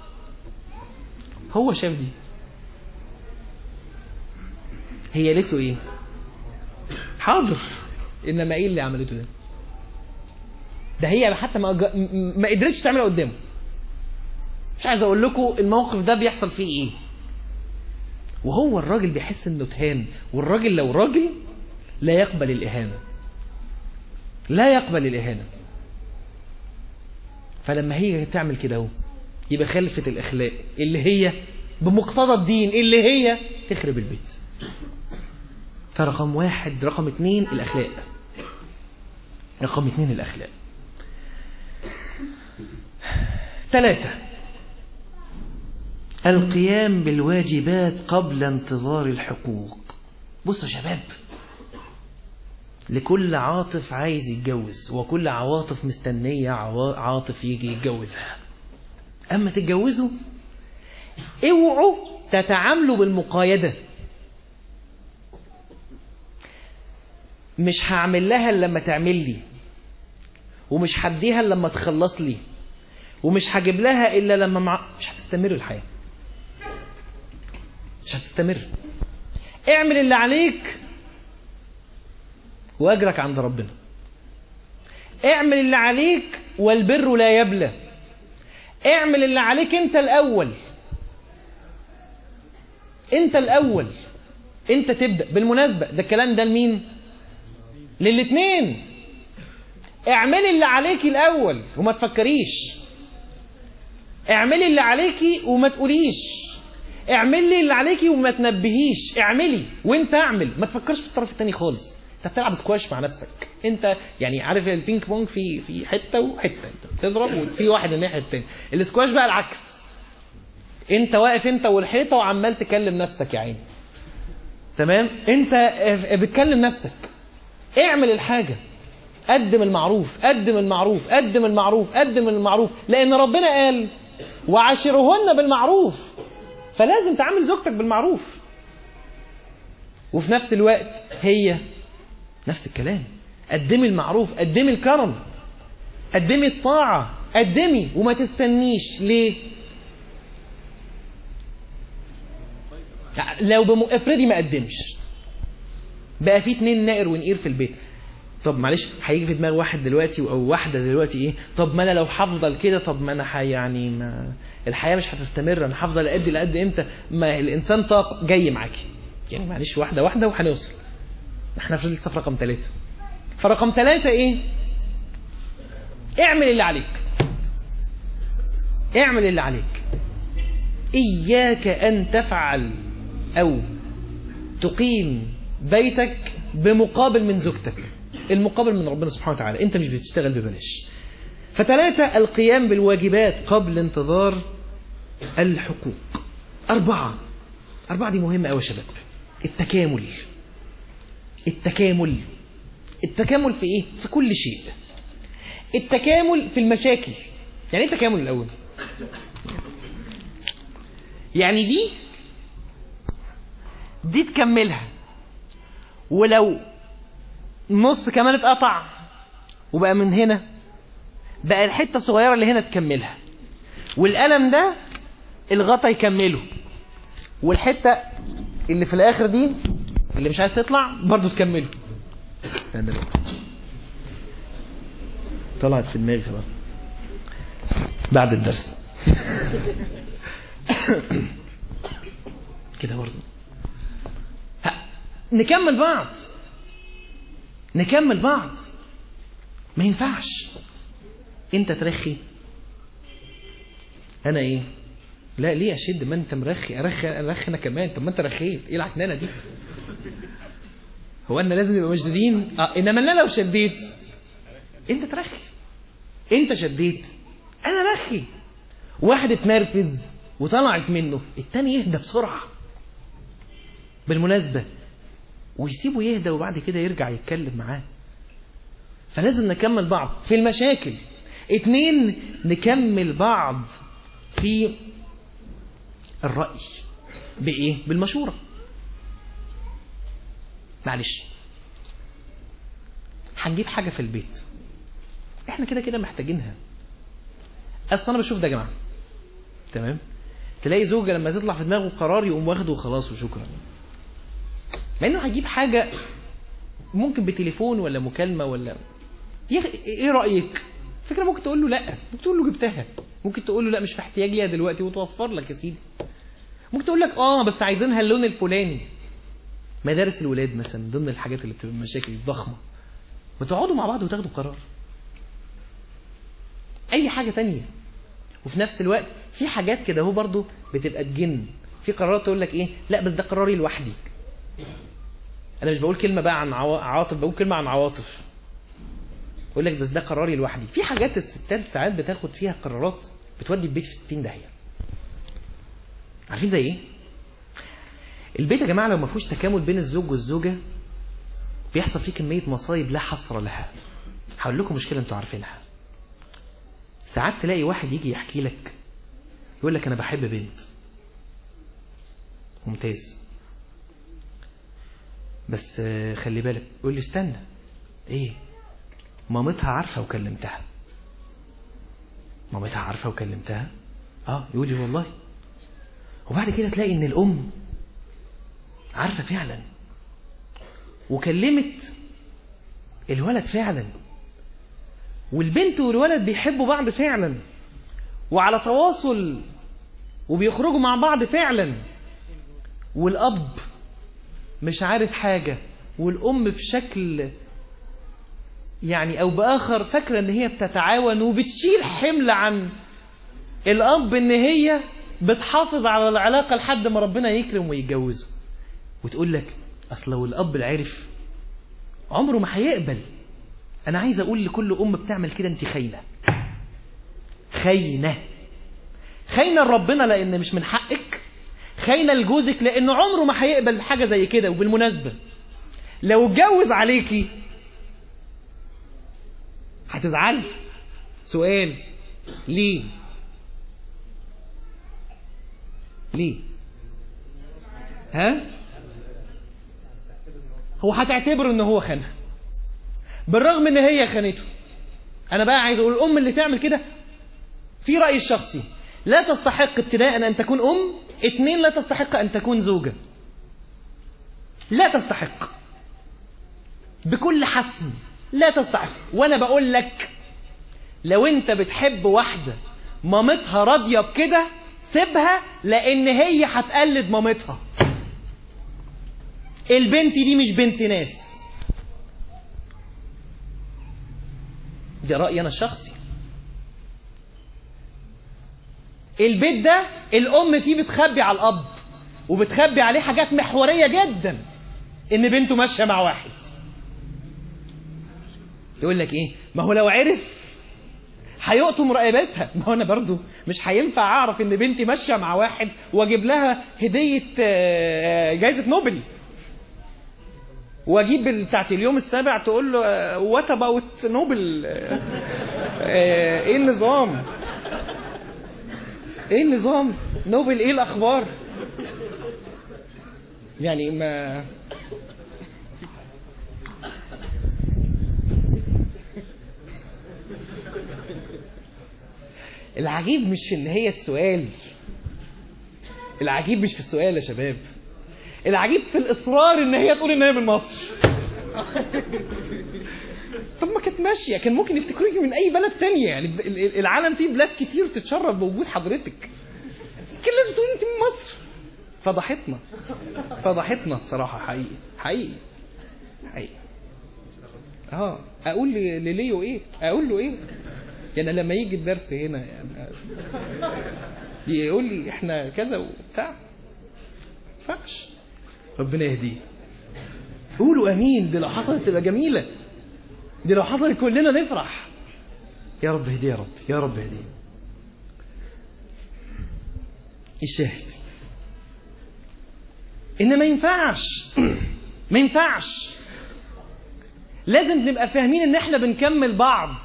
هو شاف دي، هي قالت له ايه؟ حاضر. انما ايه اللي عملته ده؟ ده هي حتى ما قدرتش تعملها قدامه. مش عايز اقول لكم الموقف ده بيحصل فيه ايه. وهو الراجل بيحس انه تهان، والراجل لو راجل لا يقبل الإهانة، لا يقبل الإهانة. فلما هي تعمل كده هو يبقى خلفت الأخلاق اللي هي بمقتضى الدين، اللي هي تخرب البيت. فرقم واحد. رقم 2 الأخلاق. رقم 2 الأخلاق. 3 القيام بالواجبات قبل انتظار الحقوق. بصوا يا شباب، لكل عاطف عايز يتجوز، وكل عواطف مستنية عاطف يجي يتجوزها. أما تتجوزوا اوعوا تتعاملوا بالمقايدة. مش هعمل لها إلا لما تعمل لي، ومش هديها إلا لما تخلص لي، ومش هجيب لها إلا لما مش هتستمر الحياة، مش هتستمر. اعمل اللي عليك وأجرك عند ربنا. اعمل اللي عليك والبر لا يبلى. اعمل اللي عليك انت الأول، انت الأول، انت تبدأ. بالمناسبة ده الكلام ده لمين؟ للاتنين. اعملي اللي عليكي الأول وما تفكريش، اعملي اللي عليكي وما تقوليش، اعملي اللي عليكي وما تنبهيش. اعملي وانت اعمل، ما تفكرش في الطرف التاني خالص. انت بتلعب سكواش مع نفسك. انت يعني عارف البينج بونج في حته وحته، انت بتضرب وفي واحد الناحيه الثانيه. السكواش بقى العكس، انت واقف انت والحيطه وعمال تكلم نفسك يا عيني. تمام؟ انت بتكلم نفسك. اعمل الحاجه، قدم المعروف، قدم المعروف، قدم المعروف، قدم المعروف، لان ربنا قال وعاشرهن بالمعروف. فلازم تعامل زوجتك بالمعروف، وفي نفس الوقت هي نفس الكلام. قدمي المعروف، قدمي الكرم، قدمي الطاعة، قدمي وما تستنيش. ليه؟ لو افرضي ما قدمش، بقى في 2 نائر ونقير في البيت. طب معلش، هيجي في دماغ واحد دلوقتي او واحده دلوقتي ايه؟ طب ما انا لو هفضل كده، طب ما انا يعني ما الحياه مش هتستمر، انا هفضل ادي لقد امتى؟ ما الانسان طاق جاي معاكي يعني. معلش، واحده واحده وهنوصل. احنا في لسه في رقم 3. فرقم 3 ايه؟ اعمل اللي عليك، اعمل اللي عليك. اياك ان تفعل او تقيم بيتك بمقابل من زوجتك. المقابل من ربنا سبحانه وتعالى، انت مش بتشتغل ببلاش. ف3 القيام بالواجبات قبل انتظار الحقوق. 4 دي مهمة قوي يا شباب. التكامل. التكامل. التكامل في ايه؟ في كل شيء. التكامل في المشاكل. يعني ايه التكامل الاول؟ يعني دي تكملها، ولو نص كمان اتقطع وبقى من هنا، بقى الحتة الصغيرة اللي هنا تكملها، والقلم ده الغطا يكمله، والحتة اللي في الاخر دي اللي مش عايز تطلع برضو تكمله. طلعت في دماغي خلاص بعد الدرس. كده برضو نكمل بعض، نكمل بعض. ما ينفعش انت ترخي انا ايه؟ لا ليه اشد؟ ما انت مرخي، ارخي انا كمان. طب ما انت رخيت، ايه العكنانه دي؟ هو انا لازم نبقى مشدودين؟ انما انا لو شديت انت ترخي، انت شديت انا رخي. واحد اتنرفز وطلعت منه، التاني يهدى بسرعه بالمناسبه، ويسيبه يهدى وبعد كده يرجع يتكلم معاه. فلازم نكمل بعض في المشاكل. 2 نكمل بعض في الرأي. بإيه؟ بالمشورة. معلش، هنجيب حاجة في البيت احنا كده كده محتاجينها. اصل انا بشوف ده يا جماعة، تمام؟ تلاقي زوجة لما تطلع في دماغه قرار يقوم واخده وخلاص وشكرا، مع انه هيجيب حاجة ممكن بتليفون ولا مكالمة ولا ايه رأيك؟ فكرة ممكن تقول له لا، ممكن تقول له جبتها، ممكن تقول له لا مش في احتياجي ليها دلوقتي وتوفر لك يا سيدي. ممكن تقول لك بس عايزينها اللون الفلاني. مدارس الولاد مثلا ضمن الحاجات اللي بتبقى مشاكل ضخمة، بتقعدوا مع بعض وتاخدوا قرار. اي حاجة تانية. وفي نفس الوقت في حاجات كده هو برضو بتبقى تجن. في قرارات تقول لك ايه؟ لا بس ده قراري لوحدي. انا مش بقول كلمة بقى عن عواطف، بقول كلمة عن عواطف. يقول لك بس ده قراري لوحدي. في حاجات الستات ساعات بتاخد فيها قرارات بتودي البيت في 60 داهية. عارفين زي ايه؟ البيت يا جماعة لو ما فيهوش تكامل بين الزوج والزوجة بيحصل فيه كمية مصايب لا حصر لها. هقول لكم مشكلة انتوا عارفينها. ساعات تلاقي واحد يجي يحكي لك يقول لك انا بحب بنت، ممتاز، بس خلي بالك. يقول لي استنى، ايه؟ مامتها عارفة وكلمتها. مامتها عارفة وكلمتها؟ يقول لي والله. وبعد كده تلاقي ان الام عارفة فعلا وكلمت الولد فعلا، والبنت والولد بيحبوا بعض فعلا وعلى تواصل وبيخرجوا مع بعض فعلا، والأب مش عارف حاجة والأم بشكل يعني أو بآخر فاكرة ان هي بتتعاون وبتشيل حمل عن الأب ان هي بتحافظ على العلاقة لحد ما ربنا يكرم ويتجوزه. وتقول لك أصل لو الأب العارف عمره ما هيقبل. أنا عايز أقول لكل أم بتعمل كده أنت خاينة، خاينة، خاينة لربنا لأن مش من حقك، خاينة لجوزك لأنه عمره ما هيقبل حاجة زي كده. وبالمناسبة لو اتجوز عليكي هتزعلي. سؤال، ليه؟ ليه؟ هو هتعتبره ان هو خانها بالرغم ان هي خانته. انا بقى عايز اقول الام اللي تعمل كده في رأيي الشخصي لا تستحق ابتداء ان تكون ام، 2 لا تستحق ان تكون زوجة، لا تستحق بكل حسم، لا تستحق. وانا بقول لك لو انت بتحب واحدة مامتها راضية بكده سيبها، لان هي هتقلد مامتها. البنت دي مش بنت ناس. ده رأيي أنا الشخصي. البيت ده الأم فيه بتخبي على الأب وبتخبي عليه حاجات محورية جدا، إن بنته ماشية مع واحد. يقول لك إيه؟ ما هو لو عرف هيقطم رقبتها. ما هو أنا برضو مش هينفع أعرف إن بنتي ماشية مع واحد وأجيب لها هدية جائزة نوبل، واجيب بتاعت اليوم السابع تقول له وات اباوت نوبل، ايه النظام؟ ايه النظام؟ نوبل ايه الاخبار؟ يعني ما العجيب مش في ان هي السؤال، العجيب مش في السؤال يا شباب، العجيب في الإصرار إن هي تقول إن هي من مصر. طب ما كانت ماشية، كان ممكن يفتكروك من أي بلد تانية. يعني العالم فيه بلاد كتير تتشرف بوجود حضرتك، كان لازم تقول أنت من مصر. فضحتنا، فضحتنا بصراحة. حقيقي حقيقي حقيقي. أقول لليو إيه؟ أقول له إيه؟ يعني لما يجي الدرس هنا يعني يقول لي إحنا كذا وبتاع، فاش. ربنا يهديه. قولوا امين. دي لو حصلت تبقى جميله، دي لو حصلت كلنا نفرح. يا رب اهديه، يا رب، يا رب اهديه. الشاهد ان ما ينفعش ما ينفعش، لازم نبقى فاهمين ان احنا بنكمل بعض،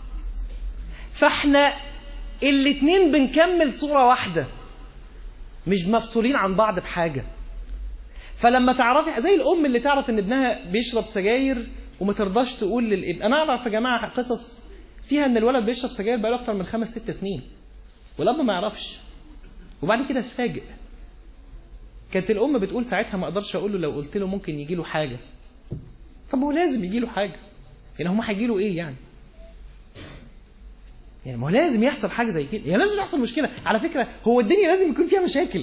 فاحنا الاتنين بنكمل صورة واحدة، مش مفصولين عن بعض بحاجة. فلما تعرفي زي الأم اللي تعرف إن ابنها بيشرب سجاير وما ترضاش تقول للابن. أنا أعرف يا جماعة قصص فيها إن الولد بيشرب سجاير بقاله أكتر من 5-6 سنين والأب ما يعرفش، وبعد كده اتفاجئ. كانت الأم بتقول ساعتها ما أقدرش أقول له، لو قلت له ممكن يجي له حاجة. طب هو لازم يجي له حاجة، يعني هم هيجي له إيه يعني؟ يعني ما هو لازم يحصل حاجة زي كده، يعني لازم يحصل مشكلة. على فكرة هو الدنيا لازم يكون فيها مشاكل.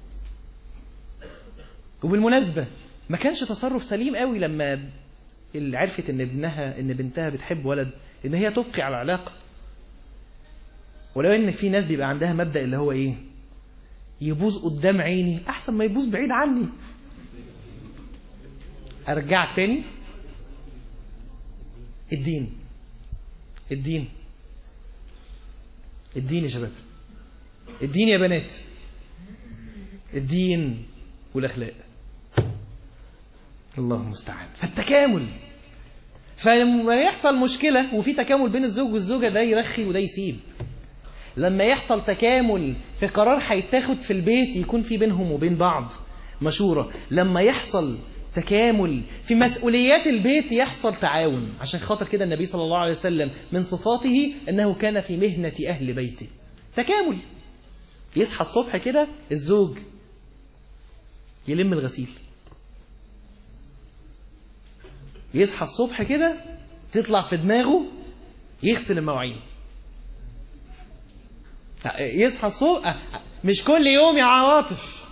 وبالمناسبة ما كانش تصرف سليم قوي لما اللي عرفت ان بنتها بتحب ولد ان هي تبقي على العلاقة. ولو ان في ناس بيبقى عندها مبدأ اللي هو ايه، يبوظ قدام عيني احسن ما يبوظ بعيد عني. ارجع تاني، الدين الدين الدين يا شباب، الدين يا بنات. الدين والأخلاق. الله المستعان. فالتكامل، فلما يحصل مشكلة وفي تكامل بين الزوج والزوجة، ده يرخي وده يسيب. لما يحصل تكامل في قرار هيتاخد في البيت، يكون في بينهم وبين بعض مشورة. لما يحصل تكامل في مسؤوليات البيت، يحصل تعاون. عشان خاطر كده النبي صلى الله عليه وسلم من صفاته أنه كان في مهنة أهل بيته تكامل. يصحى الصبح كده الزوج يلم الغسيل، يصحى الصبح كده تطلع في دماغه يغسل المواعين. يصحى الصبح، مش كل يوم يا عواطف،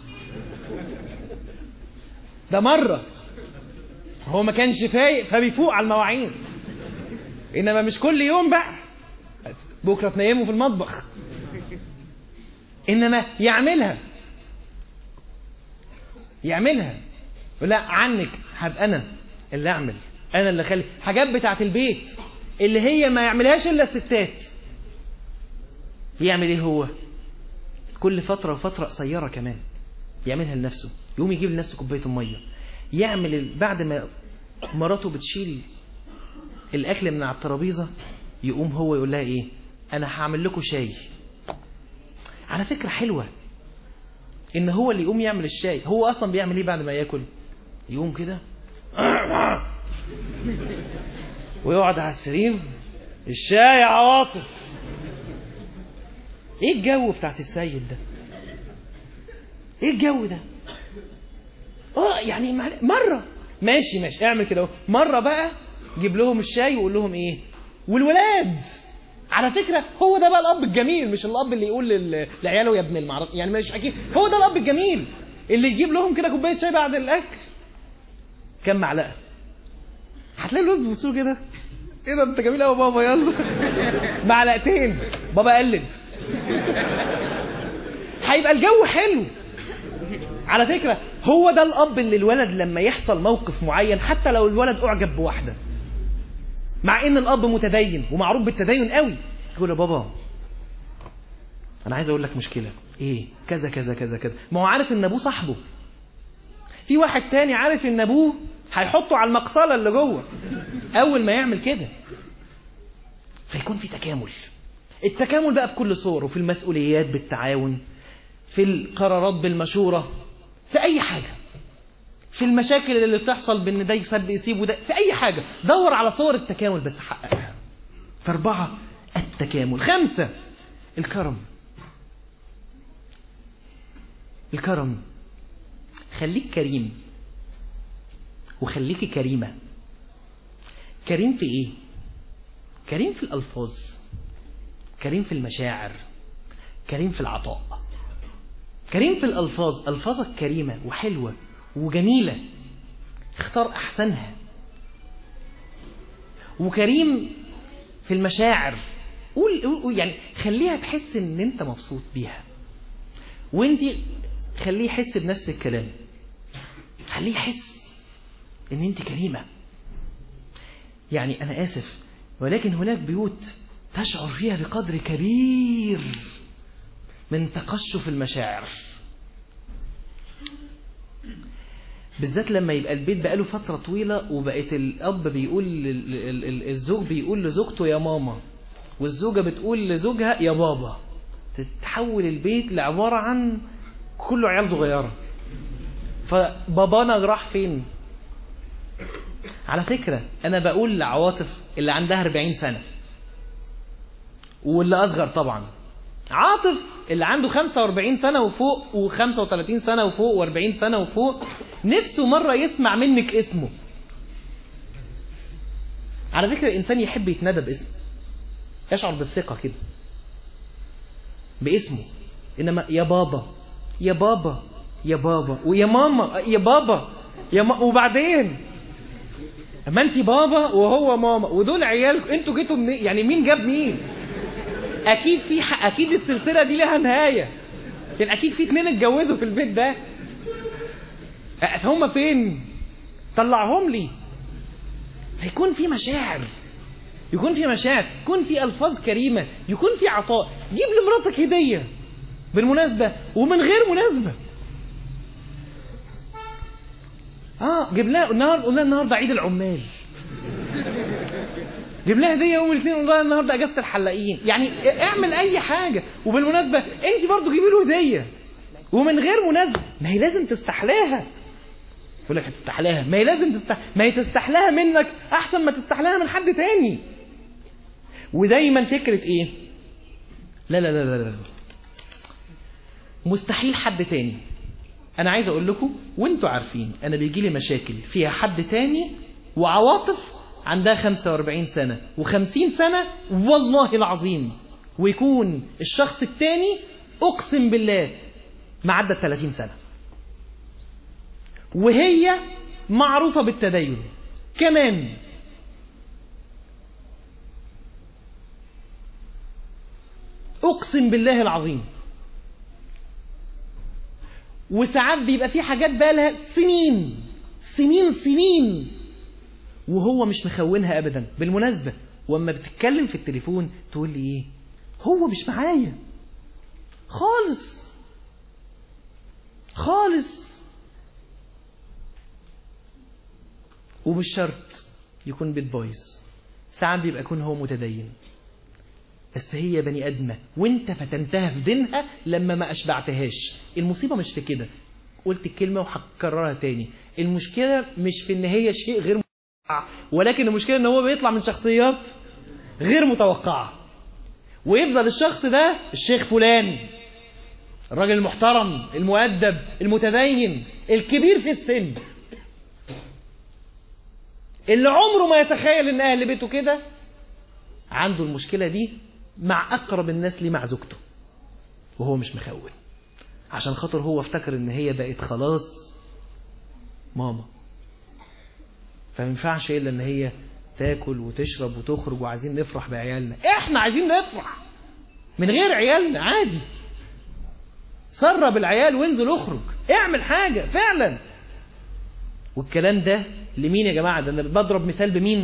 ده مرة هو ما كانش فايق فبيفوق على المواعين، إنما مش كل يوم بقى. بكرة تنيمه في المطبخ، إنما يعملها. لا عنك، هبقى أنا اللي أعمل، أنا اللي أخلي حاجات بتاعت البيت اللي هي ما يعملهاش إلا الستات. يعمل إيه هو؟ كل فترة وفترة قصيرة كمان يعملها لنفسه. يقوم يجيب لنفسه كوباية المية، يعمل بعد ما مراته بتشيل الأكل من على الترابيزة، يقوم هو يقول لها إيه؟ أنا هعمل لكم شاي. على فكرة حلوة إن هو اللي يقوم يعمل الشاي. هو أصلا بيعمل إيه بعد ما يأكل؟ يقوم كده ويقعد على السرير، الشاي يا عواطف. إيه الجو بتاع السيد ده؟ إيه الجو ده؟ يعني مرة ماشي اعمل كده. مرة بقى جيب لهم الشاي وقول لهم إيه؟ والولاد على فكرة هو ده بقى الأب الجميل، مش الأب اللي يقول لعياله يا ابن المعرض، يعني مش أكيد هو ده الأب الجميل اللي يجيب لهم كده كوباية شاي بعد الأكل. كم معلقة؟ هتلاقي الولاد بيبصوا كده، إيه ده أنت جميل أوي بابا، يلا. معلقتين بابا قلب، هيبقى الجو حلو. على فكرة هو ده الأب اللي الولد لما يحصل موقف معين، حتى لو الولد أعجب بواحدة، مع ان الاب متدين ومعروف بالتدين قوي، يقول له بابا انا عايز اقول لك مشكله. ايه؟ كذا كذا كذا كذا. ما هو عارف ان ابوه صاحبه. في واحد تاني عارف ان ابوه هيحطه على المقصله اللي جوه اول ما يعمل كده. فيكون في تكامل. التكامل بقى بكل صوره، في المسؤوليات بالتعاون، في القرارات بالمشوره، في اي حاجه، في المشاكل اللي بتحصل بان ده يسيب وده، في اي حاجه دور على صور التكامل بس حققها. 4 التكامل. 5 الكرم. الكرم، خليك كريم وخليكي كريمه. كريم في ايه؟ كريم في الالفاظ، كريم في المشاعر، كريم في العطاء. كريم في الالفاظ، الفاظك كريمه وحلوه وجميلة، اختار أحسنها. وكريم في المشاعر، قول يعني خليها تحس ان انت مبسوط بيها، وانت خليه يحس بنفس الكلام، خليه يحس ان انت كريمة. يعني انا اسف، ولكن هناك بيوت تشعر فيها بقدر كبير من تقشف المشاعر، بالذات لما يبقى البيت بقاله فترة طويلة وبقت الأب بيقول الزوج بيقول لزوجته يا ماما، والزوجة بتقول لزوجها يا بابا. تتحول البيت لعبارة عن كله عيال صغيرة. فبابانا راح فين؟ على فكرة أنا بقول لعواطف اللي عندها 40 سنة واللي أصغر طبعا، عاطف اللي عنده 45 سنة وفوق و35 سنة وفوق و40 سنة وفوق، نفسه مرة يسمع منك اسمه. على فكرة الإنسان يحب يتندى باسمه، يشعر بالثقة كده باسمه. إنما يا بابا يا بابا يا بابا ويا ماما يا بابا وبعدين اما انت بابا وهو ماما ودول عيالكم، انتوا جيتوا منين؟ يعني مين جاب مين؟ اكيد في اكيد السلسله دي لها نهايه، يعني اكيد في 2 اتجوزوا في البيت ده، هم فين؟ طلعهم لي. فيكون في مشاعر، يكون في مشاعر، يكون في الفاظ كريمه، يكون في عطاء. جيب لمراتك هديه بالمناسبه ومن غير مناسبه، جيب لها النهارده عيد العمال، جيب لها هديه يوم الاثنين، قول لها النهارده اجازه الحلاقين. يعني اعمل اي حاجه. وبالمناسبه انت برضو جيبي له هديه ومن غير مناسبه، ما هي لازم تستحلاها. يقول لك هتستحلاها، ما هي لازم ما هي تستحلاها منك احسن ما تستحلاها من حد تاني. ودايما فكره ايه؟ لا لا لا لا لا، مستحيل حد تاني. انا عايز اقول لكم وانتوا عارفين، انا بيجي لي مشاكل فيها حد تاني وعواطف عندها 45 سنة و50 سنة والله العظيم، ويكون الشخص التاني اقسم بالله ما عدى 30 سنة، وهي معروفة بالتدين كمان. اقسم بالله العظيم. وساعات بيبقى في حاجات بالها سنين سنين سنين وهو مش مخونها ابدا. بالمناسبة واما بتتكلم في التليفون تقول لي ايه؟ هو مش معايا خالص خالص. ومش شرط يكون بيت بايظ، ساعات بيبقى يكون هو متدين، بس هي بني ادمه وانت فتنتها في دينها لما ما اشبعتهاش. المصيبه مش في كده، قلت الكلمه وهكررها تاني. المشكله مش في ان هي شيء غير متوقع، ولكن المشكله ان هو بيطلع من شخصيات غير متوقعه، ويفضل الشخص ده الشيخ فلان، الراجل المحترم المؤدب المتدين الكبير في السن، اللي عمره ما يتخيل ان اهل بيته كده، عنده المشكلة دي مع اقرب الناس ليه، مع زوجته، وهو مش مخون، عشان خاطر هو افتكر ان هي بقت خلاص ماما، فمينفعش الا ان هي تاكل وتشرب وتخرج، وعايزين نفرح بعيالنا. احنا عايزين نفرح من غير عيالنا عادي. سرب العيال وانزل اخرج، اعمل حاجة فعلا. والكلام ده لمين يا جماعة؟ ده انا بضرب مثال بمين؟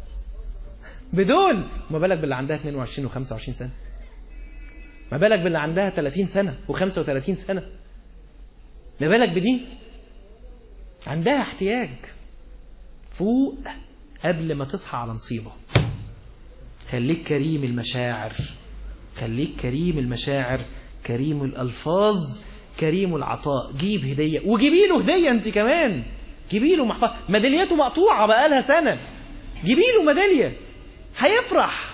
بدول. ما بالك باللي عندها 22 و25 سنة؟ ما بالك باللي عندها 30 سنة و35 سنة؟ ما بالك بدي؟ عندها احتياج فوق قبل ما تصحى على مصيبة. خليك كريم المشاعر، خليك كريم المشاعر، كريم الألفاظ، كريم العطاء. جيب هدية، وجيبي له هدية انت كمان، جيبي له محفظة. ميداليته مقطوعة بقالها سنة، جيبي له ميدالية هيفرح.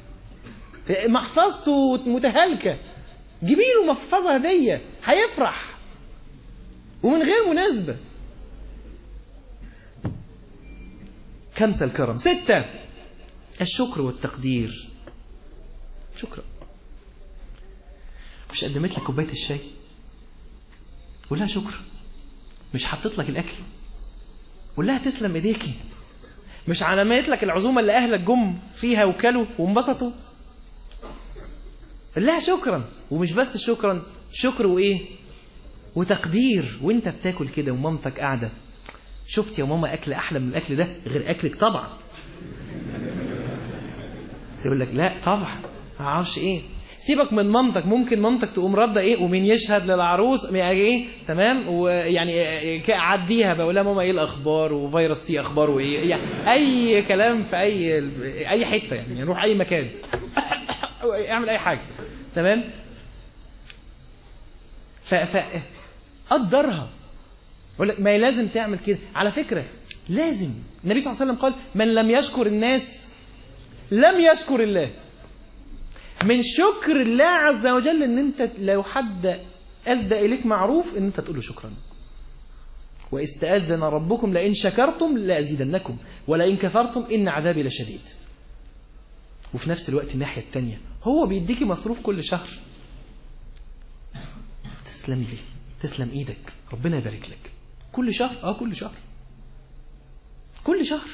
محفظته متهالكة، جيبي له محفظة هدية هيفرح ومن غير مناسبة. 5 الكرم. 6 الشكر والتقدير. شكرا. مش قدمت لك كوباية الشاي؟ قول لها شكرا. مش حطيت لك الاكل؟ قول لها تسلم ايديكي. مش علمت لك العزومة اللي اهلك جم فيها وكلوا وانبسطوا؟ قول لها شكرا. ومش بس شكرا، شكر وايه؟ وتقدير. وانت بتاكل كده ومامتك قاعدة، شفت يا ماما اكل احلى من الاكل ده غير اكلك طبعا. تقول لك لا طبعا، ما اعرفش ايه. سيبك من مامتك، ممكن مامتك تقوم رده ايه ومين يشهد للعروس ايه، تمام، ويعني عديها بقول لها ماما ايه الاخبار وفيروس سي اخباره ايه، يعني اي كلام في اي حته، يعني نروح اي مكان اعمل اي حاجه، تمام. قدرها. اقول لك ما هي لازم تعمل كده على فكره، لازم. النبي صلى الله عليه وسلم قال من لم يشكر الناس لم يشكر الله. من شكر الله عز وجل ان انت لو حد ادى اليك معروف ان انت تقول له شكرا. واستأذن ربكم لئن شكرتم لأزيدنكم ولئن كفرتم ان عذابي لشديد. وفي نفس الوقت الناحيه الثانيه هو بيديكي مصروف كل شهر، تسلم لي، تسلم ايدك، ربنا يبارك لك. كل شهر كل شهر كل شهر.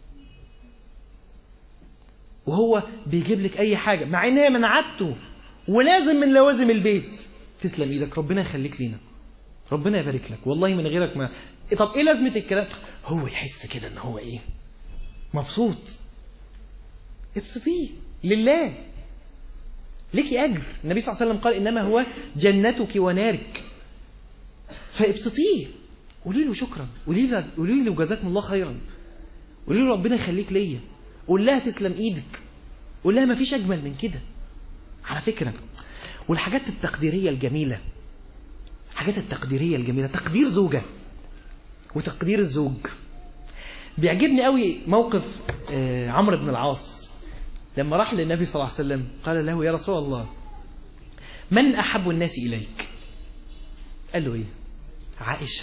وهو بيجيب لك اي حاجه مع ان هي منعته ولازم من لوازم البيت، تسلم ايدك، ربنا يخليك لينا، ربنا يبارك لك، والله من غيرك ما. طب ايه لازمه الكلام؟ هو يحس كده ان هو ايه، مبسوط. ابسطيه لله، ليكي اجر. النبي صلى الله عليه وسلم قال انما هو جنتك ونارك، فابسطيه قولي له شكرا، قولي له جزاكم الله خيرا، قولي له ربنا يخليك ليا، قول لها تسلم ايدك، قول لها ما فيش اجمل من كده على فكرة. والحاجات التقديرية الجميلة، حاجات التقديرية الجميلة، تقدير زوجة وتقدير الزوج. بيعجبني قوي موقف عمرو بن العاص لما راح للنبي صلى الله عليه وسلم قال له يا رسول الله من أحب الناس إليك؟ قال له ايه؟ عائشة.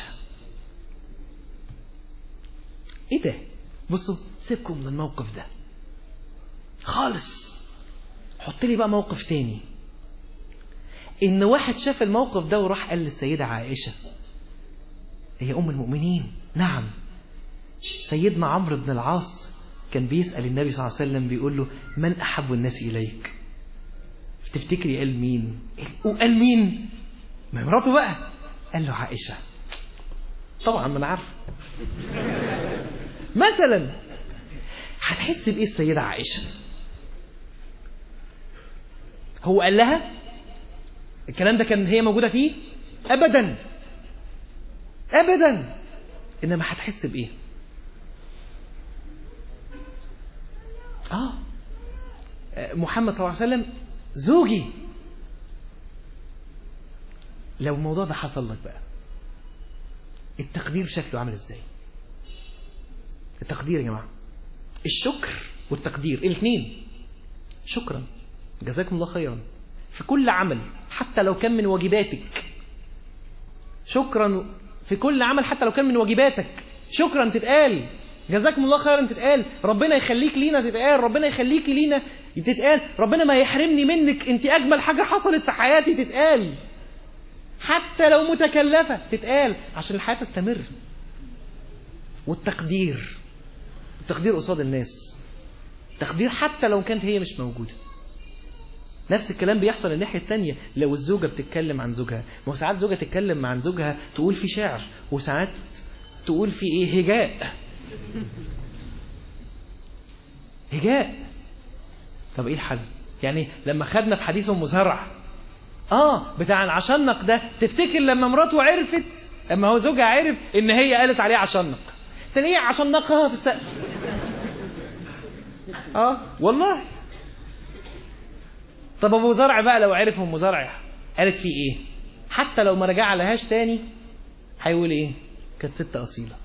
ايه ده؟ بصوا سيبكم من الموقف ده خالص، حط لي بقى موقف تاني، ان واحد شاف الموقف ده وراح قال للسيدة عائشة، هي ام المؤمنين، نعم، سيدنا عمرو بن العاص كان بيسأل النبي صلى الله عليه وسلم بيقول له من أحب الناس إليك؟ تفتكري قال مين؟ قال مين؟ ما مراته بقى. قال له عائشة. طبعا ما انا عارف. مثلا هتحس بإيه السيدة عائشة؟ هو قال لها الكلام ده كان هي موجودة فيه؟ أبدا أبدا. إنما هتحس بإيه؟ محمد صلى الله عليه وسلم زوجي. لو الموضوع ده حصل لك بقى التقدير شكله عامل ازاي؟ التقدير يا جماعة، الشكر والتقدير الاثنين. شكرا، جزاكم الله خيرا في كل عمل حتى لو كان من واجباتك. شكرا في كل عمل حتى لو كان من واجباتك. شكرا تتقال، جزاكم الله خيرا تتقال، ربنا يخليك لينا تتقال، ربنا يخليكي لينا تتقال، ربنا ما يحرمني منك، انت اجمل حاجة حصلت في حياتي تتقال، حتى لو متكلفة تتقال عشان الحياة تستمر. والتقدير، التقدير قصاد الناس، تقدير حتى لو كانت هي مش موجودة. نفس الكلام بيحصل الناحية التانية. لو الزوجة بتتكلم عن زوجها، ما هو ساعات زوجة تتكلم عن زوجها تقول في شعر، وساعات تقول في ايه؟ هجاء. هجاء. طب ايه الحل؟ يعني لما خدنا في حديث ام زرع بتاع العشنق ده، تفتكر لما مراته عرفت، اما هو زوجها عرف ان هي قالت عليه عشنق، تلاقيه عشنقها في السقف. والله. طب ابو زرع بقى لو عرف ام زرع قالت فيه ايه، حتى لو ما رجع لهاش تاني هيقول ايه؟ كانت ست اصيله.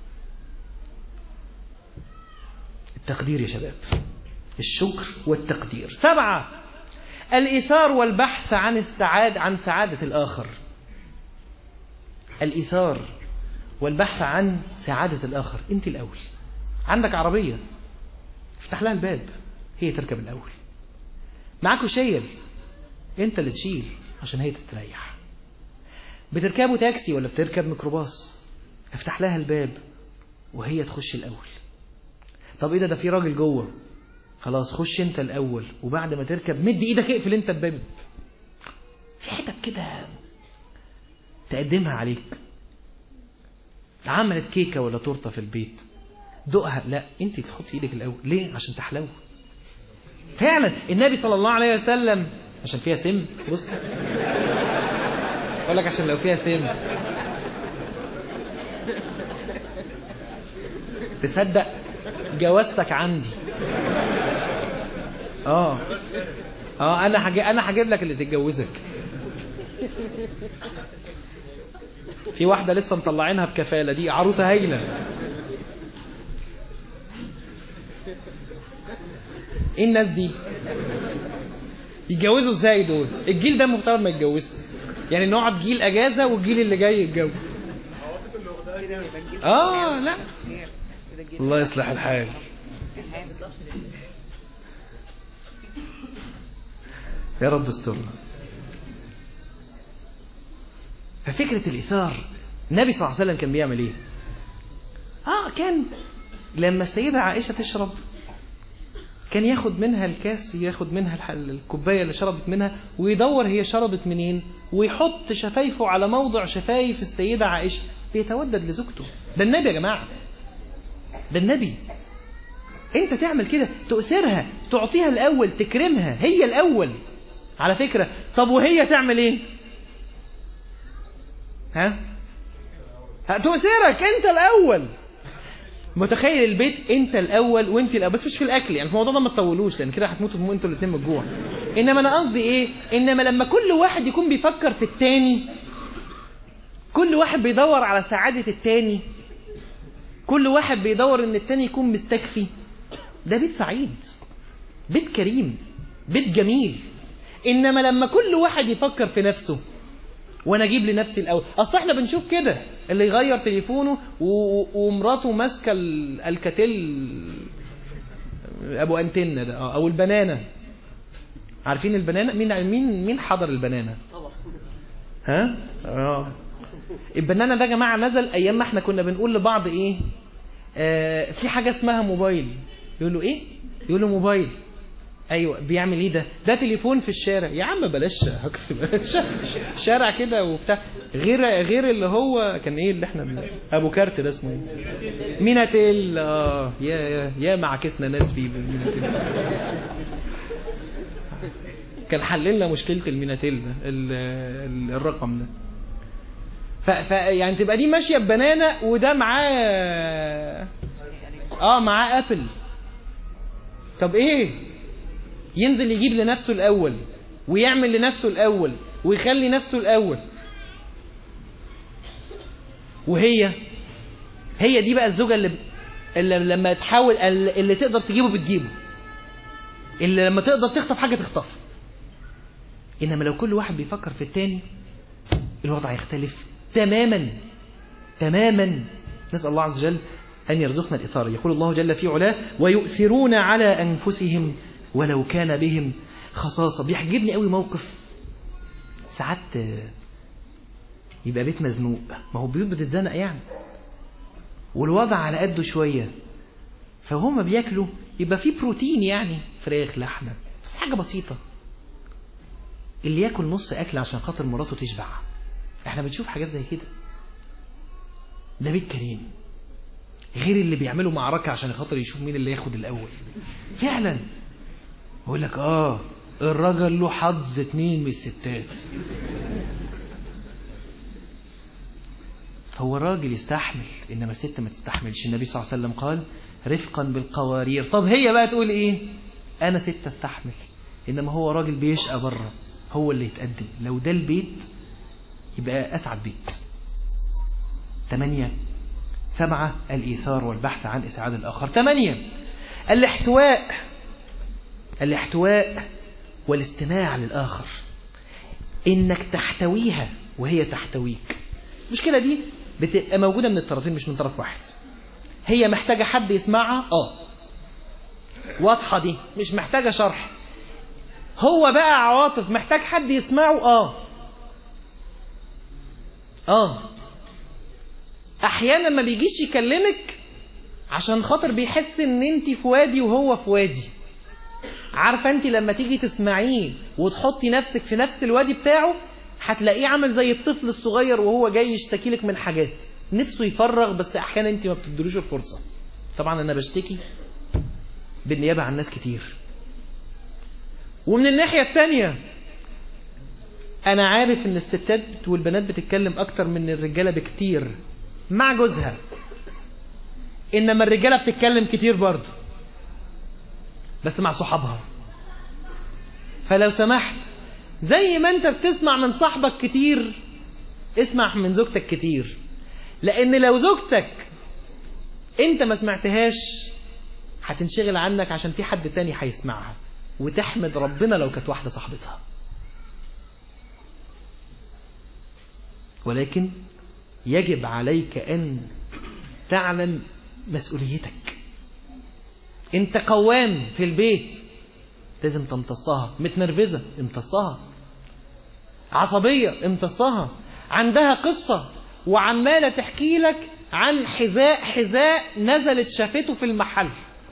التقدير يا شباب، الشكر والتقدير. 7 الإيثار والبحث عن سعادة الآخر. الإيثار والبحث عن سعادة الآخر. أنت الأول، عندك عربية افتح لها الباب، هي تركب الأول. معاكوا شيل، أنت اللي تشيل عشان هي تستريح. بتركبوا تاكسي ولا بتركب ميكروباص، افتح لها الباب وهي تخش الأول. طب إيه ده في راجل جوه، خلاص خش انت الاول، وبعد ما تركب مد ايدك اقفل انت الباب. في حتت كده تقدمها عليك. عملت كيكه ولا تورته في البيت، دقها، لا انت تحط ايدك الاول. ليه؟ عشان تحلو. فعلا النبي صلى الله عليه وسلم، عشان فيها سم. بص اقول لك عشان لو فيها سم تصدق جوازتك عندي. انا هجيب لك اللي تتجوزك. في واحده لسه مطلعينها بكفاله، دي عروسه هايله. ايه الناس دي يتجوزوا ازاي دول؟ الجيل ده مفترض ما يتجوزش، يعني نقعد جيل اجازه والجيل اللي جاي يتجوز. لا الله يصلح الحال. يا رب استرنا. ففكرة الإيثار، النبي صلى الله عليه وسلم كان بيعمل ايه؟ كان لما السيدة عائشة تشرب كان ياخد منها الكاس، ياخد منها الكوباية اللي شربت منها، ويدور هي شربت منين، ويحط شفايفه على موضع شفايف السيدة عائشة، بيتودد لزوجته. ده النبي يا جماعة، ده النبي. انت تعمل كده، تؤثرها، تعطيها الأول، تكرمها هي الأول على فكرة. طب وهي تعمل ايه؟ هتؤثرك انت الاول. متخيل البيت انت الاول وانت الاول، بس مش في الاكل يعني، في الموضوع ده ما تطولوش لان كده هتموتوا انتوا الاثنين من الجوع. انما انا قصدي ايه، انما لما كل واحد يكون بيفكر في التاني، كل واحد بيدور على سعادة التاني، كل واحد بيدور ان التاني يكون مستكفي، ده بيت سعيد، بيت كريم، بيت جميل. انما لما كل واحد يفكر في نفسه، وانا اجيب لنفسي الاول. اصل احنا بنشوف كده اللي يغير تليفونه ومراته ماسكه الكتل ابو انتنه ده، او البنانه. عارفين البنانه؟ مين حضر البنانه؟ ها البنانه ده يا جماعه نزل ايام ما احنا كنا بنقول لبعض ايه، في حاجه اسمها موبايل. يقولوا ايه؟ يقولوا موبايل. ايوه بيعمل ايه ده تليفون في الشارع. يا عم بلاش شارع كده وبتاع، غير اللي هو كان ايه اللي احنا ابو كارت ده اسمه ايه، ميناتيل. يا معكسنا ناس فيه بالميناتيل. كان حللنا مشكله الميناتيل ده، الرقم ده. يعني تبقى دي ماشيه ببنانه وده معاه معاه ابل. طب ايه، ينزل يجيب لنفسه الأول ويعمل لنفسه الأول ويخلي نفسه الأول. وهي دي بقى الزوجة اللي لما تحاول، اللي تقدر تجيبه بتجيبه، اللي لما تقدر تخطف حاجة تخطف. إنما لو كل واحد بيفكر في التاني الوضع يختلف تماما تماما. نسأل الله عز وجل أن يرزقنا الإثارة. يقول الله جل في علاه: ويؤثرون على أنفسهم ولو كان بهم خصاصة. بيحجبني قوي موقف ساعات يبقى بيت مزنوق، ما هو بيوت بتتزنق يعني، والوضع على قده شوية، فهم بياكلوا يبقى فيه بروتين يعني، فراخ لحمة، بس حاجة بسيطة. اللي ياكل نص أكل عشان خاطر مراته تشبع. احنا بنشوف حاجات زي كده. ده بيت كريم، غير اللي بيعملوا معركة عشان خاطر يشوف مين اللي ياخد الأول. فعلا يقول لك الراجل له حظ 2 من الستات. هو الراجل يستحمل انما الست ما تستحملش. النبي صلى الله عليه وسلم قال: رفقا بالقوارير. طب هي بقى تقول ايه؟ انا ست استحمل، انما هو راجل بيشقى بره، هو اللي يتقدم. لو ده البيت يبقى اسعد بيت. 8 7 الإيثار والبحث عن إسعاد الآخر. 8 الاحتواء والاستماع للآخر، إنك تحتويها وهي تحتويك. المشكلة دي بتبقى موجودة من الطرفين مش من طرف واحد. هي محتاجة حد يسمعها، واضحة دي، مش محتاجة شرح. هو بقى عواطف محتاج حد يسمعه. احيانا ما بيجيش يكلمك عشان خاطر بيحس ان انت في وادي وهو في وادي. عارفه انت لما تيجي تسمعيه وتحطي نفسك في نفس الوادي بتاعه، هتلاقيه عامل زي الطفل الصغير وهو جاي يشتكي لك من حاجات نفسه يفرغ، بس احيانا انت ما بتدروش الفرصه. طبعا انا بشتكي بالنيابه عن ناس كتير. ومن الناحيه الثانيه انا عارف ان الستات والبنات بتتكلم اكتر من الرجاله بكتير مع جوزها، انما الرجاله بتتكلم كتير برضه بس مع صحابها. فلو سمحت، زي ما انت بتسمع من صاحبك كتير، اسمع من زوجتك كتير. لان لو زوجتك انت ما سمعتهاش هتنشغل عنك عشان في حد تاني هيسمعها، وتحمد ربنا لو كانت واحدة صاحبتها. ولكن يجب عليك أن تعلم مسؤوليتك. انت قوام في البيت، لازم تمتصها. متنرفزة امتصها، عصبية امتصها، عندها قصة وعمالة تحكي لك عن حذاء نزلت شافته في المحل،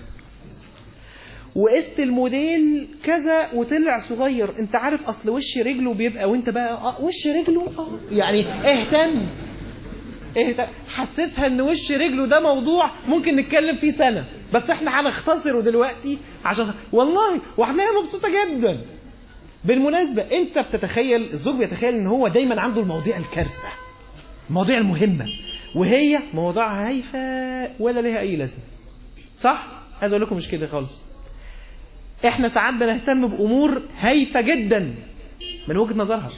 وقست الموديل كذا وطلع صغير. انت عارف اصل وش رجله بيبقى، وانت بقى وش رجله يعني اهتم حسسها ان وش رجله ده موضوع ممكن نتكلم فيه سنة، بس احنا هنختصره دلوقتي عشان والله وهتلاقيها مبسوطة جدا. بالمناسبة انت بتتخيل، الزوج بيتخيل ان هو دايما عنده المواضيع الكارثة، المواضيع المهمة، وهي موضوعها هايفة ولا ليها أي لازمة. صح؟ عايز أقول لكم مش كده خالص. إحنا ساعات بنهتم بأمور هايفة جدا من وجهة نظرها،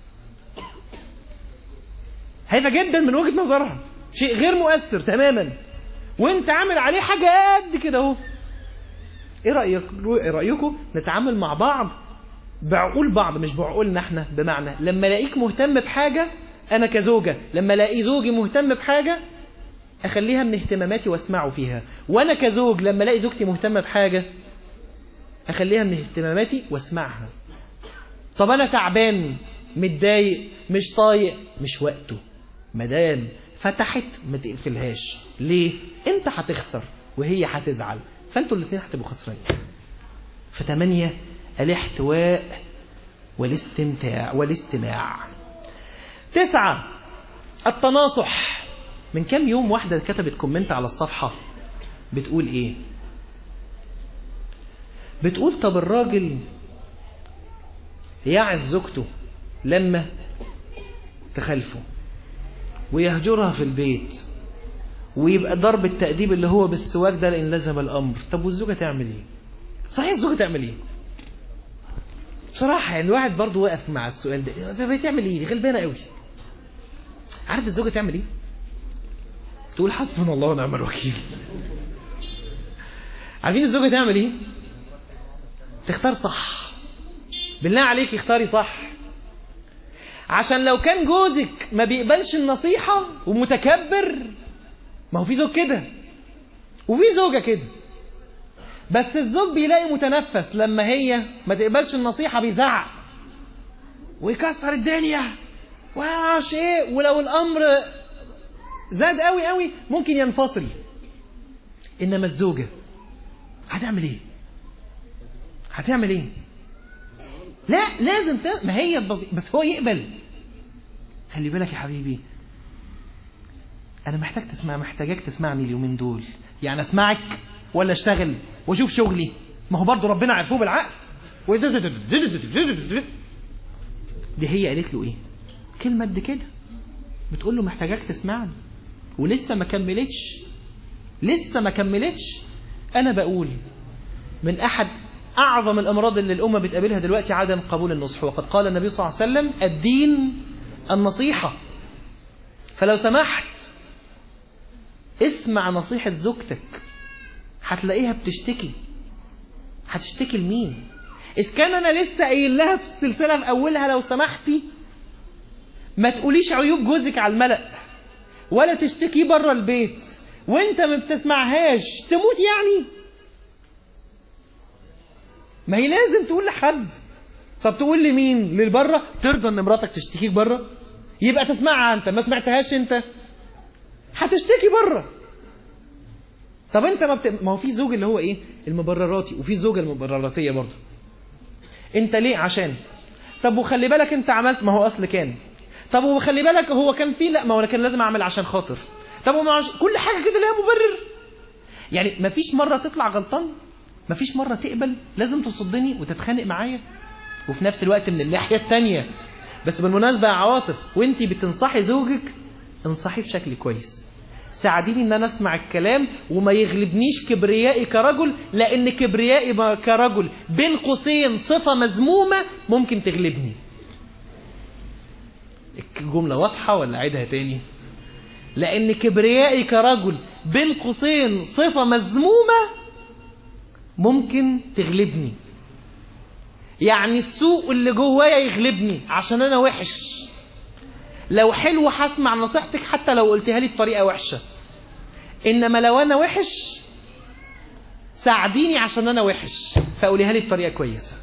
هايفة جدا من وجهة نظرها، شيء غير مؤثر تماما، وانت عامل عليه حاجة قد كده اهو. ايه رأيكم نتعامل مع بعض بعقول بعض مش بعقولنا احنا؟ بمعنى لما الاقيك مهتم بحاجة، انا كزوجة لما الاقي زوجي مهتم بحاجة اخليها من اهتماماتي واسمعه فيها، وانا كزوج لما الاقي زوجتي مهتمة بحاجة اخليها من اهتماماتي واسمعها. طب انا تعبان متضايق مش طايق، مش وقته. مدام فتحت ما تقفلهاش. ليه؟ انت هتخسر وهي هتزعل، فانتوا الاثنين هتبقوا خسرانين. ف8 الاحتواء والاستماع. 9 التناصح. من كام يوم واحدة كتبت كومنت على الصفحة بتقول ايه؟ بتقول طب الراجل يعز زوجته لما تخلفه ويهجرها في البيت ويبقى ضرب التأديب اللي هو بالسواك ده لإن لزم الأمر. طب والزوجة تعمل ايه؟ صحيح الزوجة تعمل ايه؟ بصراحة يعني الواحد برضو واقف مع السؤال ده. تعمل ايه؟ دي غلبانة قوي. عارف الزوجة تعمل ايه؟ تقول حسبنا الله ونعم الوكيل. عارفين الزوجة تعمل ايه؟ تختار صح. بالله عليك اختاري صح، عشان لو كان جوزك ما بيقبلش النصيحة ومتكبر، ما هو في زوج كده وفي زوجة كده، بس الزوج بيلاقي متنفس لما هي ما تقبلش النصيحة بيزعق ويكسر الدنيا وعاش ايه، ولو الامر زاد قوي قوي ممكن ينفصل. انما الزوجة هتعمل ايه؟ هتعمل ايه؟ لا لازم ما هي بس هو يقبل. خلي بالك يا حبيبي، انا محتاجك تسمعني اليومين دول. يعني اسمعك ولا اشتغل واشوف شغلي؟ ما هو برضو ربنا عرفوه بالعقل. دي هي قالت له ايه؟ كلمة قد كده، بتقول له محتاجك تسمعني ولسه ما كملتش. انا بقول من احد اعظم الامراض اللي الامه بتقابلها دلوقتي عدم قبول النصح، وقد قال النبي صلى الله عليه وسلم الدين النصيحة. فلو سمحت اسمع نصيحة زوجتك، هتلاقيها هتشتكي لمين؟ إذ كان أنا لسه قايل لها في السلسلة في أولها لو سمحتي ما تقوليش عيوب جوزك على الملأ ولا تشتكي بره البيت وانت ما بتسمعهاش تموت يعني؟ ما هي لازم تقول لحد. طب تقول لمين؟ للبره؟ ترضى ان مراتك تشتكيك بره؟ يبقى تسمعها انت، ما سمعتهاش انت هتشتكي بره. طب انت ما هو في زوج اللي هو ايه المبرراتي، وفي زوجة المبرراتية برضه. انت ليه؟ عشان طب وخلي بالك انت عملت، ما هو اصل كان. طب وخلي بالك هو كان فيه، لا ما هو انا كان لازم اعمل عشان خاطر. طب كل حاجة كده لها مبرر. يعني مفيش مرة تطلع غلطان، مفيش مرة تقبل لازم تصدني وتتخانق معايا. وفي نفس الوقت من الناحية التانية، بس بالمناسبة يا عواطف وانتي بتنصحي زوجك انصحي بشكل كويس، ساعديني ان انا اسمع الكلام وما يغلبنيش كبريائي كرجل، لان كبريائي كرجل بين قوسين صفة مذمومة ممكن تغلبني. الجملة واضحة ولا عيدها تاني؟ لان كبريائي كرجل بين قوسين صفة مذمومة ممكن تغلبني. يعني السوء اللي جوايا يغلبني عشان انا وحش. لو حلو هسمع نصيحتك حتى لو قلتها لي بطريقة وحشة، انما لو انا وحش ساعديني عشان انا وحش فقوليها لي بطريقة كويسة.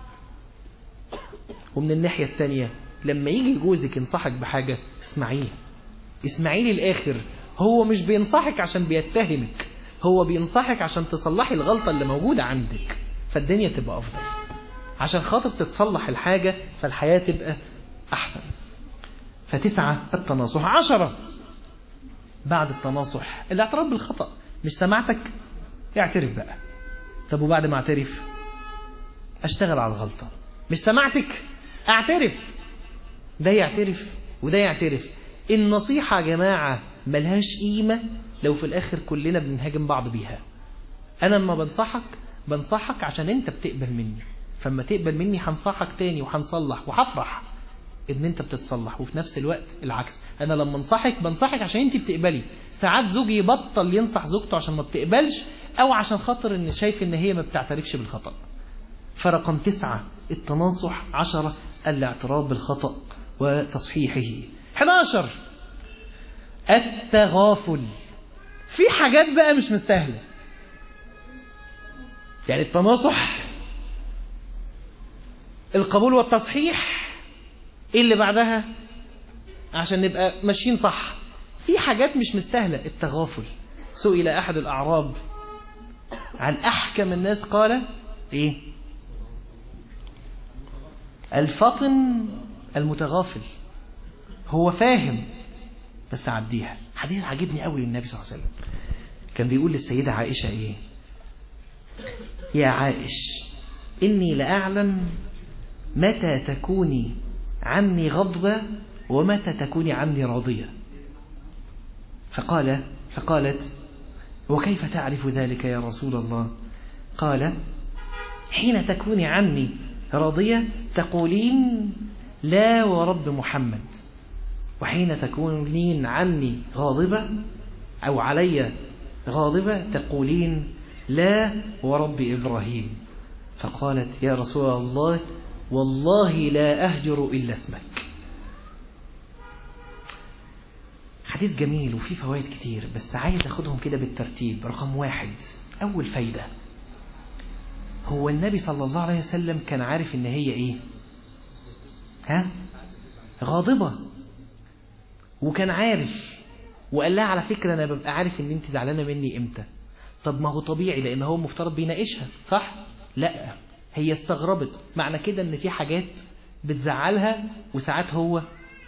ومن الناحية التانية لما يجي جوزك ينصحك بحاجة اسمعيه للآخر. هو مش بينصحك عشان بيتهمك، هو بينصحك عشان تصلحي الغلطة اللي موجودة عندك فالدنيا تبقى أفضل، عشان خاطر تتصلح الحاجة فالحياة تبقى أحسن. 9 التناصح. 10 بعد التناصح الاعتراف بالخطأ. مش سمعتك اعترف بقى. طب وبعد ما اعترف اشتغل على الغلطة. مش سمعتك اعترف. ده يعترف وده يعترف. النصيحة يا جماعة ملهاش قيمة لو في الآخر كلنا بنهاجم بعض بيها. أنا لما بنصحك عشان أنت بتقبل مني، فما تقبل مني هنصحك تاني وهنصلح وهفرح إن أنت بتتصلح. وفي نفس الوقت العكس، أنا لما بنصحك عشان أنت بتقبلي. ساعات زوجي يبطل ينصح زوجته عشان ما بتقبلش، أو عشان خاطر إن شايف إن هي ما بتعترفش بالخطأ. فرقم 9 التناصح. 10 الاعتراف بالخطأ وتصحيحه. 11 التغافل. في حاجات بقى مش مستاهلة، يعني التناصح، القبول والتصحيح، ايه اللي بعدها عشان نبقى ماشيين صح؟ في حاجات مش مستاهلة. التغافل. سئل أحد الأعراب عن أحكم الناس، قال ايه؟ الفطن المتغافل. هو فاهم بس عديها. حديث عجبني قوي للنبي صلى الله عليه وسلم، كان بيقول للسيدة عائشة ايه؟ يا عائش إني لأعلم متى تكوني عني غضبة ومتى تكوني عني راضية. فقالت وكيف تعرف ذلك يا رسول الله؟ قال حين تكوني عني راضية تقولين لا ورب محمد، وحين تكونين عني غاضبة أو علي غاضبة تقولين لا ورب إبراهيم. فقالت يا رسول الله والله لا أهجر إلا اسمك. حديث جميل وفيه فوائد كتير، بس عايز أخدهم كده بالترتيب. رقم 1، أول فايدة، هو النبي صلى الله عليه وسلم كان عارف إن هي إيه؟ غاضبة، وكان عارف وقال لها على فكرة أنا ببقى عارف إن أنت زعلانة مني إمتى. طب ما هو طبيعي لأن هو مفترض بيناقشها، صح؟ لا، هي استغربت. معنى كده إن في حاجات بتزعلها وساعات هو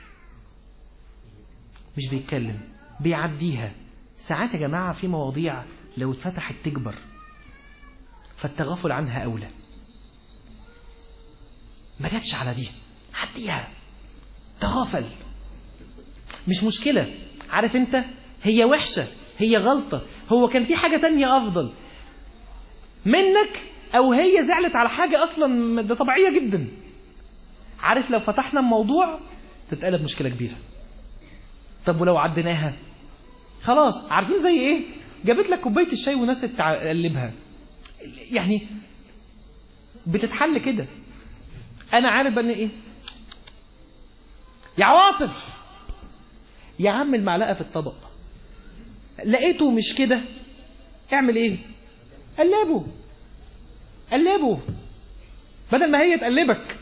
مش بيتكلم، بيعديها. ساعات يا جماعة في مواضيع لو اتفتحت تكبر، فالتغافل عنها أولى. ما جاتش على دي، عديها، تغافل، مش مشكلة. عارف انت، هي وحشة، هي غلطة، هو كان في حاجة تانية أفضل منك، أو هي زعلت على حاجة أصلا ده طبيعية جدا. عارف لو فتحنا الموضوع تتقلب مشكلة كبيرة. طب ولو عديناها خلاص، عارفين زي ايه؟ جابت لك كوباية الشاي وناس تقلبها، يعني بتتحل كده. انا عارف ان ايه يا عواطف، يا عم المعلقة في الطبق لقيته مش كده، اعمل ايه؟ قلبه بدل ما هي تقلبك،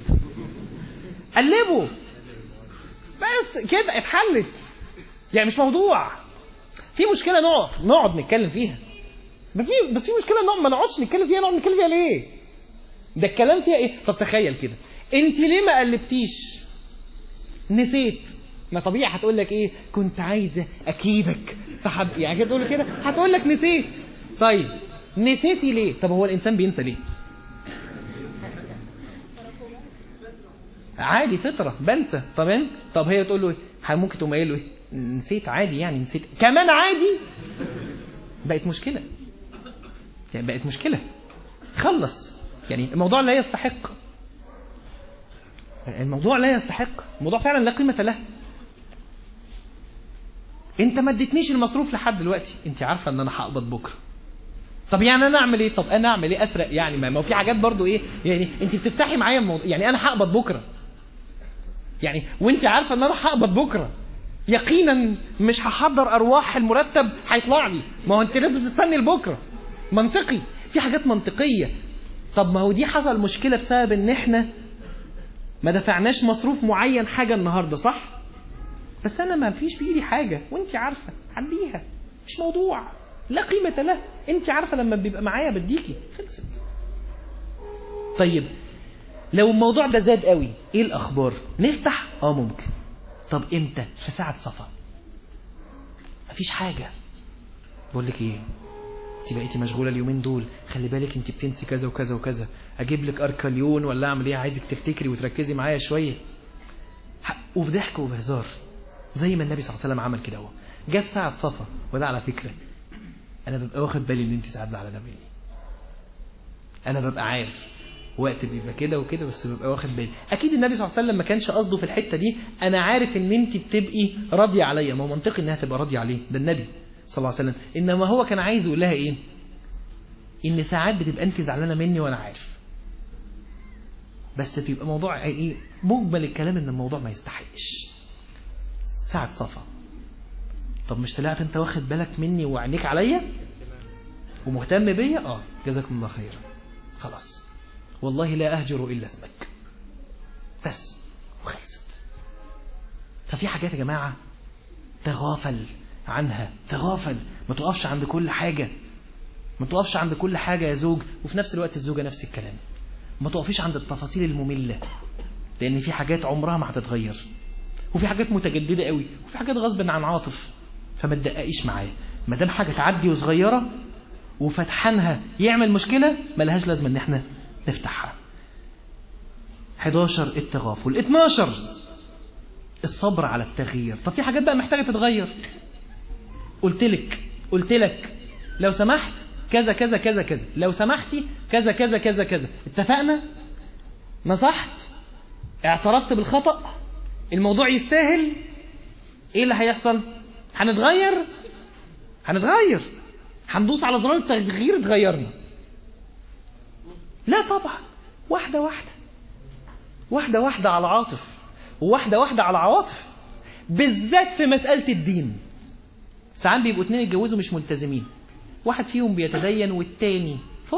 قلبه بس كده اتحلت. يعني مش موضوع في مشكلة نقعد نتكلم فيها، بس في مشكلة ما نقعدش نتكلم فيها. نقعد نتكلم فيها ليه؟ ده الكلام فيها ايه؟ طب تخيل كده، انت ليه ما قلبتيش؟ نسيت. ما طبيعي هتقول لك ايه؟ كنت عايزة اكيدك. يعني كده تقول كده، هتقول لك نسيت. طيب نسيتي ليه؟ طب هو الانسان بينسى ليه؟ عادي، فطرة، بنسى. تمام. طب هي تقول له ايه؟ ممكن تقوم قايل له ايه؟ نسيت عادي، يعني نسيت كمان عادي. بقت مشكلة، يعني بقت مشكلة. خلص، يعني الموضوع لا يستحق، الموضوع لا يستحق، الموضوع فعلا لا قيمة له. انت ما اديتنيش المصروف لحد دلوقتي، انت عارفة ان انا هقبض بكرة. طب يعني انا اعمل ايه؟ طب انا اعمل ايه؟ اسرق يعني؟ ما هو في حاجات برضو ايه، يعني انت بتفتحي معايا الموضوع، يعني انا هقبض بكرة، يعني وانت عارفة ان انا هقبض بكرة، يقينا مش هحضر ارواح المرتب هيطلع لي. ما هو انت لازم تستني لبكرة، منطقي، في حاجات منطقية. طب ما هو دي حصل مشكلة بسبب ان احنا ما دفعناش مصروف معين حاجة النهاردة، صح؟ بس انا ما فيش بايدي حاجة وانت عارفة، عديها، مش موضوع لا قيمة له. انت عارفة لما بيبقى معايا بديكي، خلصت. طيب لو الموضوع ده زاد قوي، ايه الاخبار؟ نفتح؟ ممكن. طب امتى؟ في ساعة صفا، مفيش حاجة. بقول لك ايه، انت بقيتي مشغولة اليومين دول، خلي بالك انت بتنسي كذا وكذا وكذا، اجيب لك اركليون ولا اعمل ايه؟ عايزك تفتكري وتركزي معايا شوية، وبضحك وبهزار. زي ما النبي صلى الله عليه وسلم عمل كده. هو جت ساعة صفا، وده على فكرة أنا ببقى واخد بالي إن أنت ساعات زعلانة مني. أنا ببقى عارف وقت بيبقى كده وكده، بس ببقى واخد بالي. أكيد النبي صلى الله عليه وسلم ما كانش قصده في الحتة دي أنا عارف إن أنت بتبقي راضية عليا، ما هو منطقي إنها تبقى راضية عليه، ده النبي صلى الله عليه وسلم. إنما هو كان عايز يقول لها إيه؟ إن ساعات بتبقى أنت زعلانة مني وأنا عارف، بس بيبقى موضوع إيه؟ مجمل الكلام إن الموضوع ما يستحقش. ساعة صفا، طب مش طلعت أنت واخد بالك مني وعينيك عليا ومهتم بيا؟ جزاكم الله خيرا، خلاص والله لا أهجر إلا اسمك، بس وخلصت. ففي حاجات يا جماعة تغافل عنها، تغافل، ما تقفش عند كل حاجة، ما تقفش عند كل حاجة يا زوج. وفي نفس الوقت الزوجة نفس الكلام، ما تقفيش عند التفاصيل المملة، لأن في حاجات عمرها ما هتتغير، وفي حاجات متجددة قوي، وفي حاجات غصب عن عاطف، فما تدققيش معايا. ما دام حاجة تعدي وصغيرة وفتحانها يعمل مشكلة، ملهاش لازمة ان احنا نفتحها. 11 التغافل. 12 الصبر على التغيير. طب في حاجات بقى محتاجة تتغير، قلت لك لو سمحت كذا كذا كذا كذا، لو سمحتي كذا كذا كذا كذا، اتفقنا، نصحت، اعترفت بالخطأ، الموضوع يستاهل، ايه اللي هيحصل؟ هنتغير، هندوس على زرار التغيير اتغيرنا؟ لا طبعا، واحدة واحدة على عاطف، وواحدة واحدة على عواطف، بالذات في مسألة الدين. ساعات بيبقوا اتنين يتجوزوا مش ملتزمين، واحد فيهم بيتدين والتاني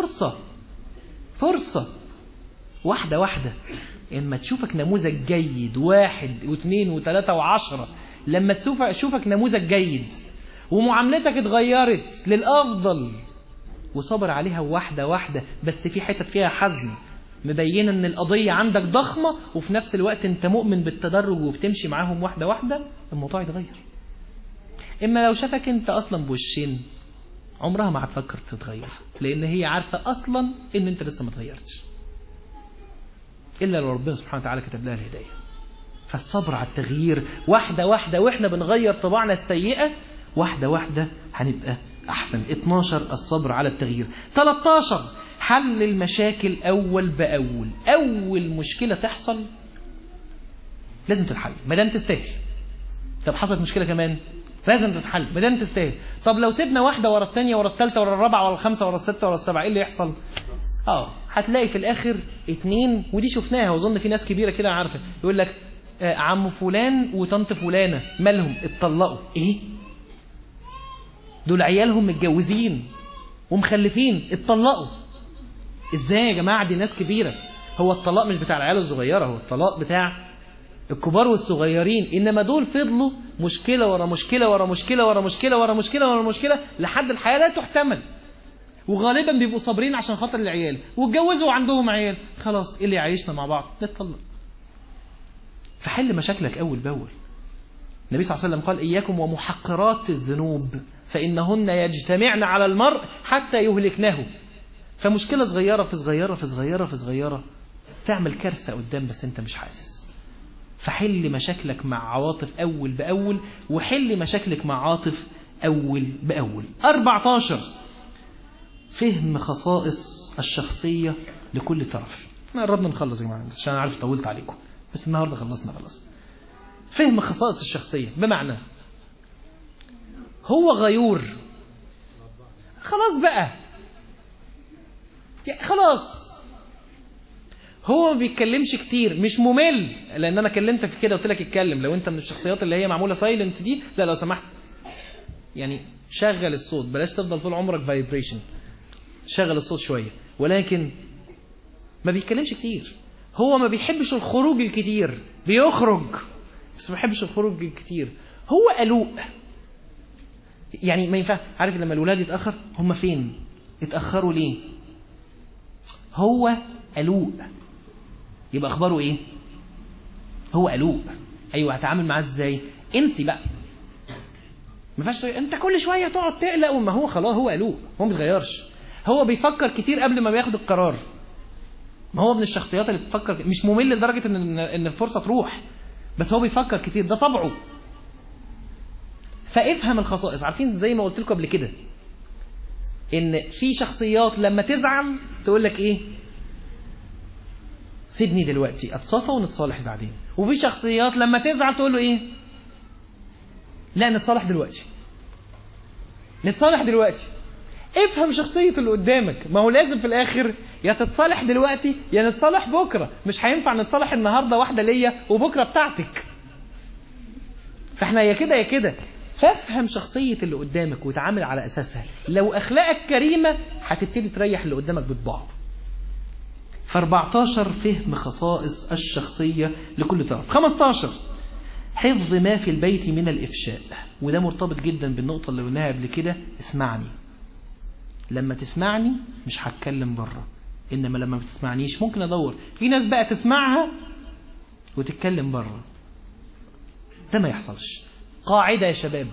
فرصة، واحدة. اما تشوفك نموذج جيد 1 و2 و3 و10، لما تشوفك نموذج جيد ومعاملتك اتغيرت للأفضل وصبر عليها واحدة، بس في حتة فيها حزم، مبينة ان القضية عندك ضخمة، وفي نفس الوقت انت مؤمن بالتدرج وبتمشي معاهم واحدة، الموضوع يتغير. اما لو شافك انت اصلا بوشين، عمرها ما هتفكر تتغير، لان هي عارفة اصلا ان انت لسه ما تغيرتش، الا لو ربنا سبحانه وتعالى كتب لها الهداية. فالصبر على التغيير واحدة، واحنا بنغير طباعنا السيئة واحدة هنبقى احسن. 12 الصبر على التغيير. 13 حل المشاكل أول بأول. أول مشكلة تحصل لازم تتحل ما دام تستاهل. طب حصلت مشكلة كمان لازم تتحل ما دام تستاهل. طب لو سيبنا واحدة ورا الثانية ورا الثالثة ورا الرابعة ورا الخامسة ورا الستة ورا السبعة، ايه اللي يحصل؟ هتلاقي في الآخر 2، ودي شفناها وظن في ناس كبيرة كده عارفة، يقول لك عم فلان وطنط فلانة مالهم؟ اتطلقوا. ايه؟ دول عيالهم متجوزين ومخلفين، اتطلقوا. ازاي يا جماعة؟ دي ناس كبيرة. هو الطلاق مش بتاع العيال الصغيرة، هو الطلاق بتاع الكبار والصغيرين. انما دول فضلوا مشكلة ورا مشكلة ورا مشكلة ورا مشكلة ورا مشكلة ورا مشكلة لحد الحياة لا تحتمل. وغالبا بيبقوا صابرين عشان خاطر العيال، واتجوزوا وعندهم عيال، خلاص ايه اللي يعيشنا مع بعض؟ نتطلق. فحل مشاكلك اول باول. النبي صلى الله عليه وسلم قال اياكم ومحقرات الذنوب فإنهن يجتمعن على المرء حتى يهلكنه. فمشكلة صغيرة في صغيرة في صغيرة في صغيرة تعمل كارثة قدام بس انت مش حاسس. فحل مشاكلك مع عواطف أول بأول، وحل مشاكلك مع عاطف أول بأول. 14 فهم خصائص الشخصية لكل طرف. احنا قربنا نخلص يا جماعة عشان عارف طولت عليكم، بس النهاردة خلصنا خلاص. فهم خصائص الشخصية بمعنى هو غيور، خلاص بقى، خلاص هو ما بيتكلمش كتير، مش ممل، لان انا كلمتك في كده قلت لك اتكلم. لو انت من الشخصيات اللي هي معموله سايلنت دي، لا لو سمحت يعني شغل الصوت، بلاش تفضل طول عمرك فايبريشن، شغل الصوت شويه. ولكن ما بيتكلمش كتير، هو ما بيحبش الخروج الكتير، بيخرج بس ما بيحبش الخروج الكتير. هو قلوق، يعني ما ينفع. عارف لما الولاد يتأخر، هم فين؟ اتأخروا ليه؟ هو قلوق، يبقى اخباره ايه؟ هو قلوق. ايوه، هتعامل معاه ازاي؟ انسي بقى، ما ينفعش انت كل شويه تقعد تقلق. وما هو خلاص هو قلوق، هو ما بيتغيرش، هو بيفكر كتير قبل ما بياخد القرار. ما هو من الشخصيات اللي بتفكر، مش ممل لدرجه ان الفرصه تروح، بس هو بيفكر كتير، ده طبعه. فافهم الخصائص. عارفين زي ما قلت لكم قبل كده ان في شخصيات لما تزعل تقول لك ايه؟ سيبني دلوقتي اتصافى ونتصالح بعدين. وفي شخصيات لما تزعل تقول له ايه؟ لا نتصالح دلوقتي، نتصالح دلوقتي. افهم شخصية اللي قدامك. ما هو لازم في الاخر يا تتصالح دلوقتي يا نتصالح بكرة. مش هينفع نتصالح النهاردة واحدة ليا وبكرة بتاعتك. فاحنا يا كده يا كده. فافهم شخصية اللي قدامك وتعامل على اساسها. لو اخلاقك كريمة هتبتدي تريح اللي قدامك بطباعه. ف14 فهم خصائص الشخصية لكل طرف. 15 حفظ ما في البيت من الإفشاء. وده مرتبط جدا بالنقطة اللي قلناها قبل كده. اسمعني. لما تسمعني مش هتكلم بره، إنما لما بتسمعنيش ممكن أدور. في ناس بقى تسمعها وتتكلم بره. ده ما يحصلش. قاعدة يا شباب،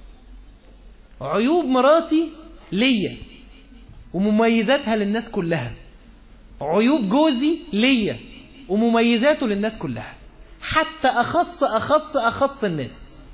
عيوب مراتي ليا ومميزاتها للناس كلها. عيوب جوزي ليا ومميزاته للناس كلها، حتى أخص الناس.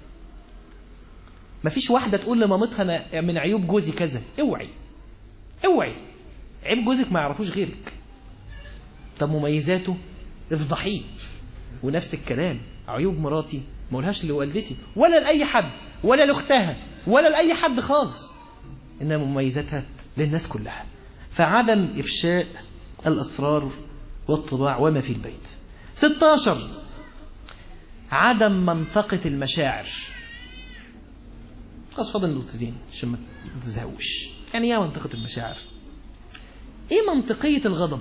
مفيش واحدة تقول لمامتها أنا من عيوب جوزي كذا. اوعي عيب جوزك ما يعرفوش غيرك. طب مميزاته افضحيه. ونفس الكلام عيوب مراتي ما قولهاش لوالدتي ولا لأي حد ولا لأختها ولا لأي حد خالص، إنما مميزاتها للناس كلها. فعدم إفشاء الأسرار والطباع وما في البيت. 16 عدم منطقة المشاعر. خلاص فاضل نقطتين عشان ما تزهقوش. يعني ايه منطقة المشاعر؟ ايه منطقية الغضب؟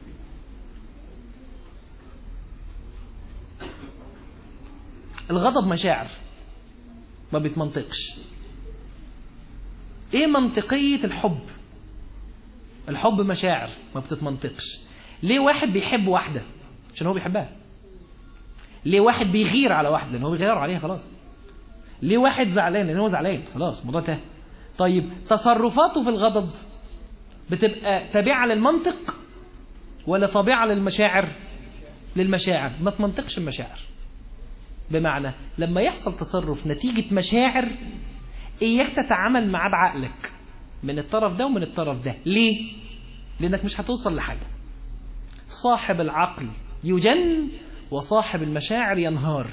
الغضب مشاعر ما بيتمنطقش. ايه منطقية الحب؟ الحب مشاعر ما بتتمنطقش. ليه واحد بيحب واحدة؟ عشان هو بيحبها. ليه واحد بيغير على واحدة؟ لأن هو بيغير عليها خلاص. ليه واحد زعلان؟ لأن هو زعلان خلاص الموضوع ده. طيب تصرفاته في الغضب بتبقى تابعة للمنطق ولا تابعة للمشاعر؟ للمشاعر. ما تمنطقش المشاعر. بمعنى لما يحصل تصرف نتيجة مشاعر إياك تتعامل معاه بعقلك من الطرف ده ومن الطرف ده. ليه؟ لأنك مش هتوصل لحاجة. صاحب العقل يجن وصاحب المشاعر ينهار.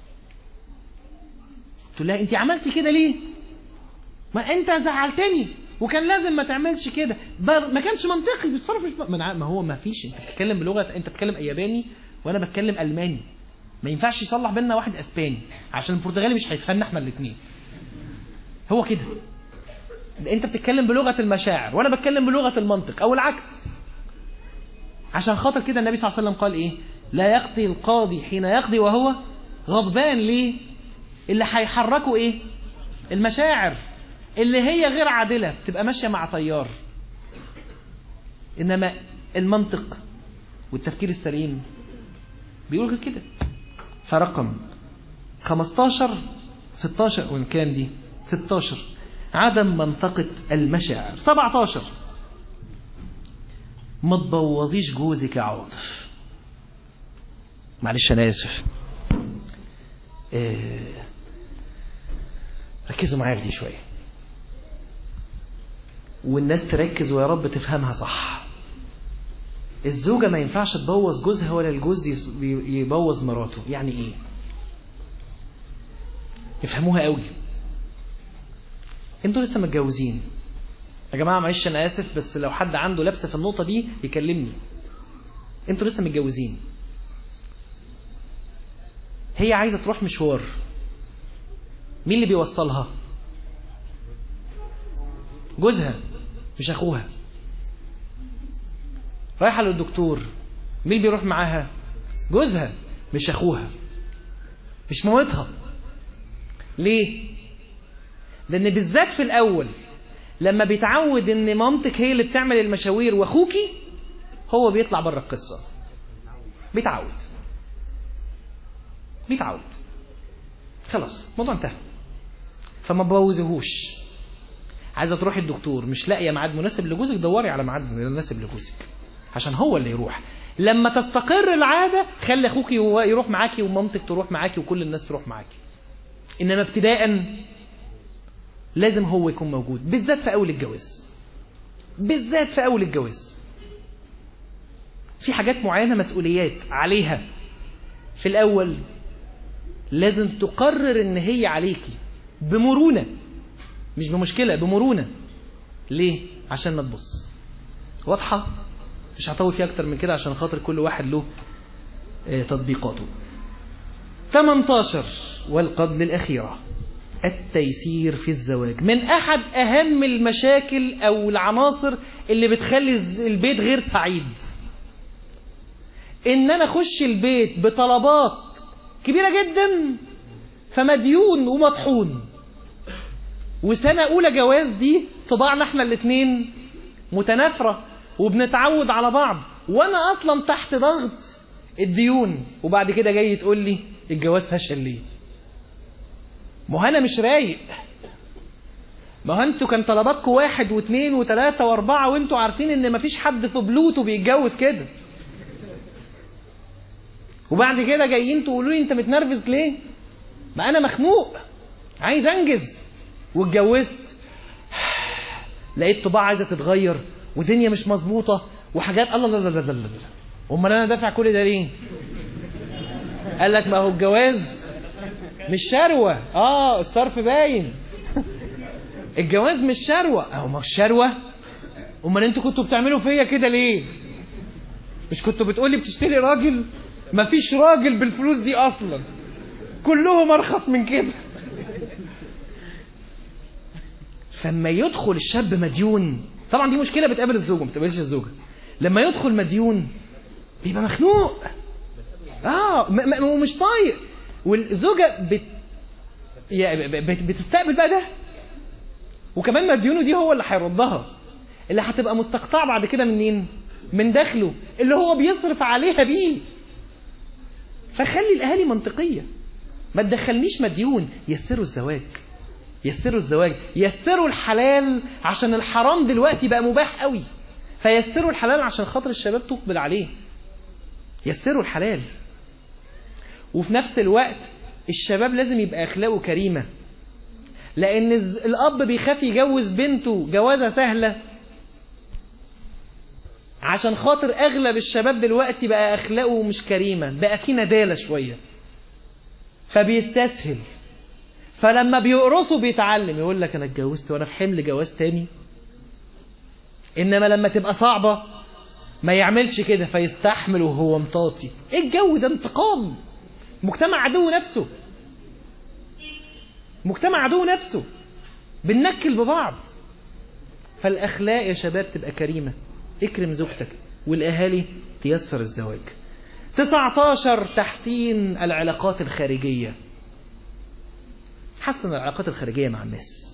تقول لها انت عملتي كده ليه؟ ما انت زعلتني وكان لازم ما تعملش كده. ما كانش منطقي بيتصرف. ما هو ما فيش. انت بتتكلم بلغة، انت بتتكلم ياباني وانا بتكلم الماني. ما ينفعش يصلح بيننا واحد اسباني عشان البرتغالي مش هيفهمنا احنا الاثنين. هو كده. انت بتتكلم بلغة المشاعر وانا بتكلم بلغة المنطق او العكس. عشان خاطر كده النبي صلى الله عليه وسلم قال ايه؟ لا يقضي القاضي حين يقضي وهو غضبان. ليه؟ اللي هيحركوا ايه؟ المشاعر اللي هي غير عادلة تبقى ماشية مع تيار. انما المنطق والتفكير السليم بيقول غير كده. فرقم 15 16 وان كان دي 16 عدم منطقة المشاعر. 17 ما تبوظيش جوزك يا عاطف. معلش انا اسف. ركزوا معايا في دي شوية والناس تركز ويا رب تفهمها صح. الزوجة ما ينفعش تبوظ جوزها ولا الجوز يبوظ مراته. يعني ايه؟ يفهموها قوي. انتوا لسه متجوزين يا جماعة. معلش انا اسف بس لو حد عنده لبسة في النقطة دي يكلمني. انتوا لسه متجوزين. هي عايزة تروح مشوار. مين اللي بيوصلها؟ جوزها مش اخوها. رايحة للدكتور. مين اللي بيروح معاها؟ جوزها مش اخوها مش مامتها. ليه؟ لان بالذات في الاول لما بيتعود ان مامتك هي اللي بتعمل المشاوير واخوكي هو بيطلع بره القصة. بيتعود خلاص الموضوع انتهى. فما تبوظيهوش. عايزه تروحي الدكتور مش لاقيه ميعاد مناسب لجوزك، دوري على ميعاد مناسب لجوزك عشان هو اللي يروح. لما تستقر العاده خلي اخوك يروح معاكي ومامتك تروح معاكي وكل الناس تروح معاكي. انما ابتداء لازم هو يكون موجود، بالذات في أول الجواز. بالذات في أول الجواز في حاجات معينة مسؤوليات عليها في الأول، لازم تقرر إن هي عليكي بمرونة، مش بمشكلة، بمرونة. ليه؟ عشان ما تبص. واضحة؟ مش هطول فيها أكتر من كده عشان خاطر كل واحد له تطبيقاته. 18 والقبل الأخيرة، التيسير في الزواج. من أحد أهم المشاكل أو العناصر اللي بتخلي البيت غير سعيد إن أنا أخش البيت بطلبات كبيرة جدا فمديون ومطحون. وسنة أولى جواز دي طباعنا احنا الاتنين متنافرة وبنتعود على بعض، وأنا أصلا تحت ضغط الديون، وبعد كده جاي تقول لي الجواز فشل ليه؟ ما أنا مش رايق. ما انتوا كان طلباتكم 1 و2 و3 و4، وانتوا عارفين ان مفيش حد في بلوتو بيتجوز كده. وبعد كده جايين تقولوا لي انت متنرفز ليه؟ ما انا مخنوق عايز انجز. واتجوزت لقيت طباع عايزه تتغير ودنيا مش مظبوطه وحاجات. الله لا لا لا لا، امال انا دافع كل ده ليه؟ قال لك ما هو الجواز مش شروه. الصرف باين. الجواز مش شروه. ما الشروه. امال انتوا كنتوا بتعملوا فيا كده ليه؟ مش كنتوا بتقولي بتشتري راجل؟ مفيش راجل بالفلوس دي اصلا، كلهم ارخص من كده. فلما يدخل الشاب مديون، طبعا دي مشكله بتقابل الزوجه، ما بتقابلش الزوجه. لما يدخل مديون بيبقى مخنوق، ومش طايق. والزوجه بتستقبل بقى ده، وكمان مديونه دي هو اللي هيردها، اللي هتبقى مستقطعه بعد كده منين؟ من دخله اللي هو بيصرف عليها بيه. فخلي الاهالي منطقيه، ما تدخلنيش مديون. يسروا الزواج، يسروا الزواج، يسروا الحلال، عشان الحرام دلوقتي بقى مباح قوي. فيسروا الحلال عشان خاطر الشباب تقبل عليه. يسروا الحلال. وفي نفس الوقت الشباب لازم يبقى اخلاقه كريمه، لان الاب بيخاف يجوز بنته جوازه سهله، عشان خاطر اغلب الشباب دلوقتي بقى اخلاقه مش كريمه، بقى في ندالة شويه، فبيستسهل. فلما بيقرصوا بيتعلم، يقول لك انا اتجوزت وانا في حمل جواز تاني. انما لما تبقى صعبه ما يعملش كده، فيستحمل وهو مطاطي. ايه الجو ده؟ انتقام. مجتمع عدو نفسه، مجتمع عدو نفسه، بننكل ببعض. فالاخلاق يا شباب تبقى كريمه، اكرم زوجتك، والاهالي تيسر الزواج. 19 تحسين العلاقات الخارجيه. حسن العلاقات الخارجيه مع الناس.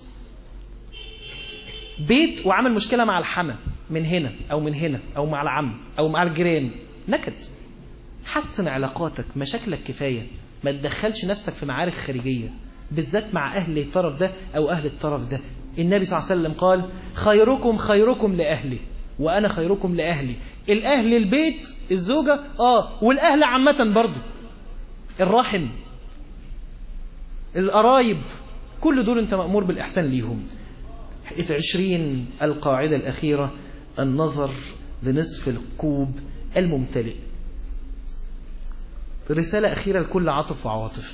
بيت وعمل مشكله مع الحما من هنا او من هنا او مع العم او مع الجيران، نكد. حسن علاقاتك، مشاكلك كفايه، ما تدخلش نفسك في معارك خارجيه، بالذات مع اهل الطرف ده او اهل الطرف ده. النبي صلى الله عليه وسلم قال خيركم خيركم لاهله وانا خيركم لاهلي. الاهل البيت الزوجه والاهل عامه برضو، الرحم، القرايب، كل دول انت مأمور بالاحسان ليهم. 20 القاعده الاخيره، النظر لنصف الكوب الممتلئ. رساله اخيره لكل عاطف وعواطف.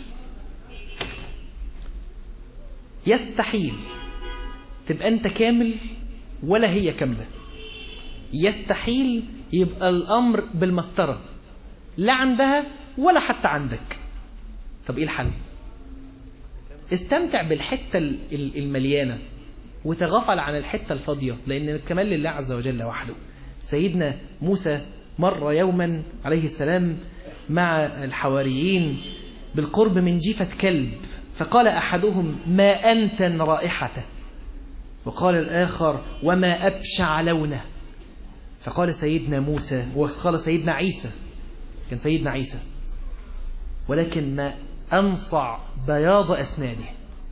يستحيل تبقى انت كامل ولا هي كامله. يستحيل يبقى الامر بالمسطره، لا عندها ولا حتى عندك. طب ايه الحل؟ استمتع بالحته المليانه وتغفل عن الحته الفاضيه، لان الكمال لله عز وجل وحده. سيدنا موسى مر يوما عليه السلام مع الحواريين بالقرب من جيفة كلب، فقال أحدهم ما أنتن رائحته، وقال الآخر وما أبشع لونه. فقال سيدنا موسى، وقال سيدنا عيسى، كان سيدنا عيسى، ولكن ما أنصع بياض أسنانه.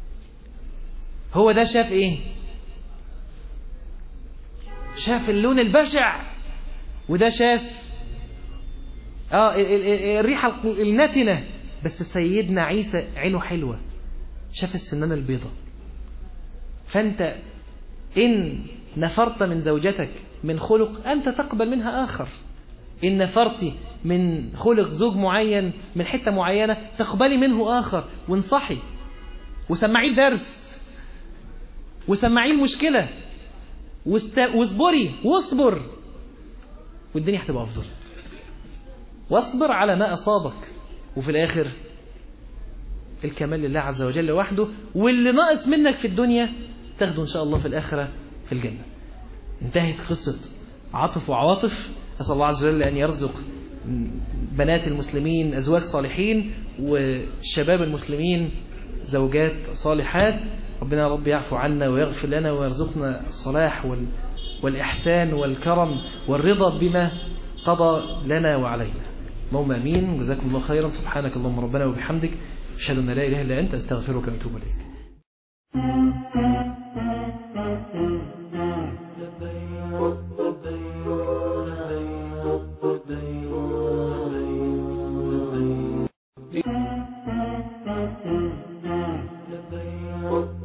هو ده شاف إيه؟ شاف اللون البشع، وده شاف الريحة النتنة. بس سيدنا عيسى عينه حلوة، شاف السنان البيضة. فأنت إن نفرت من زوجتك من خلق أنت تقبل منها آخر، إن نفرت من خلق زوج معين من حتة معينة تقبلي منه آخر، وانصحي وسمعيه درس وسمعيه المشكلة واصبري واصبر، والدنيا هتبقى أفضل. واصبر على ما أصابك، وفي الآخر الكمال لله عز وجل وحده، واللي ناقص منك في الدنيا تاخده إن شاء الله في الآخرة في الجنة. انتهت قصة عاطف وعواطف. أسأل الله عز وجل أن يرزق بنات المسلمين أزواج صالحين، والشباب المسلمين زوجات صالحات. ربنا رب يعفو عنا ويغفر لنا ويرزقنا الصلاح والإحسان والكرم والرضا بما قضى لنا وعلينا. اللهم آمين. جزاكم الله خيرا. سبحانك اللهم ربنا وبحمدك، أشهد أن لا إله إلا أنت، أستغفرك وأتوب إليك. لبيك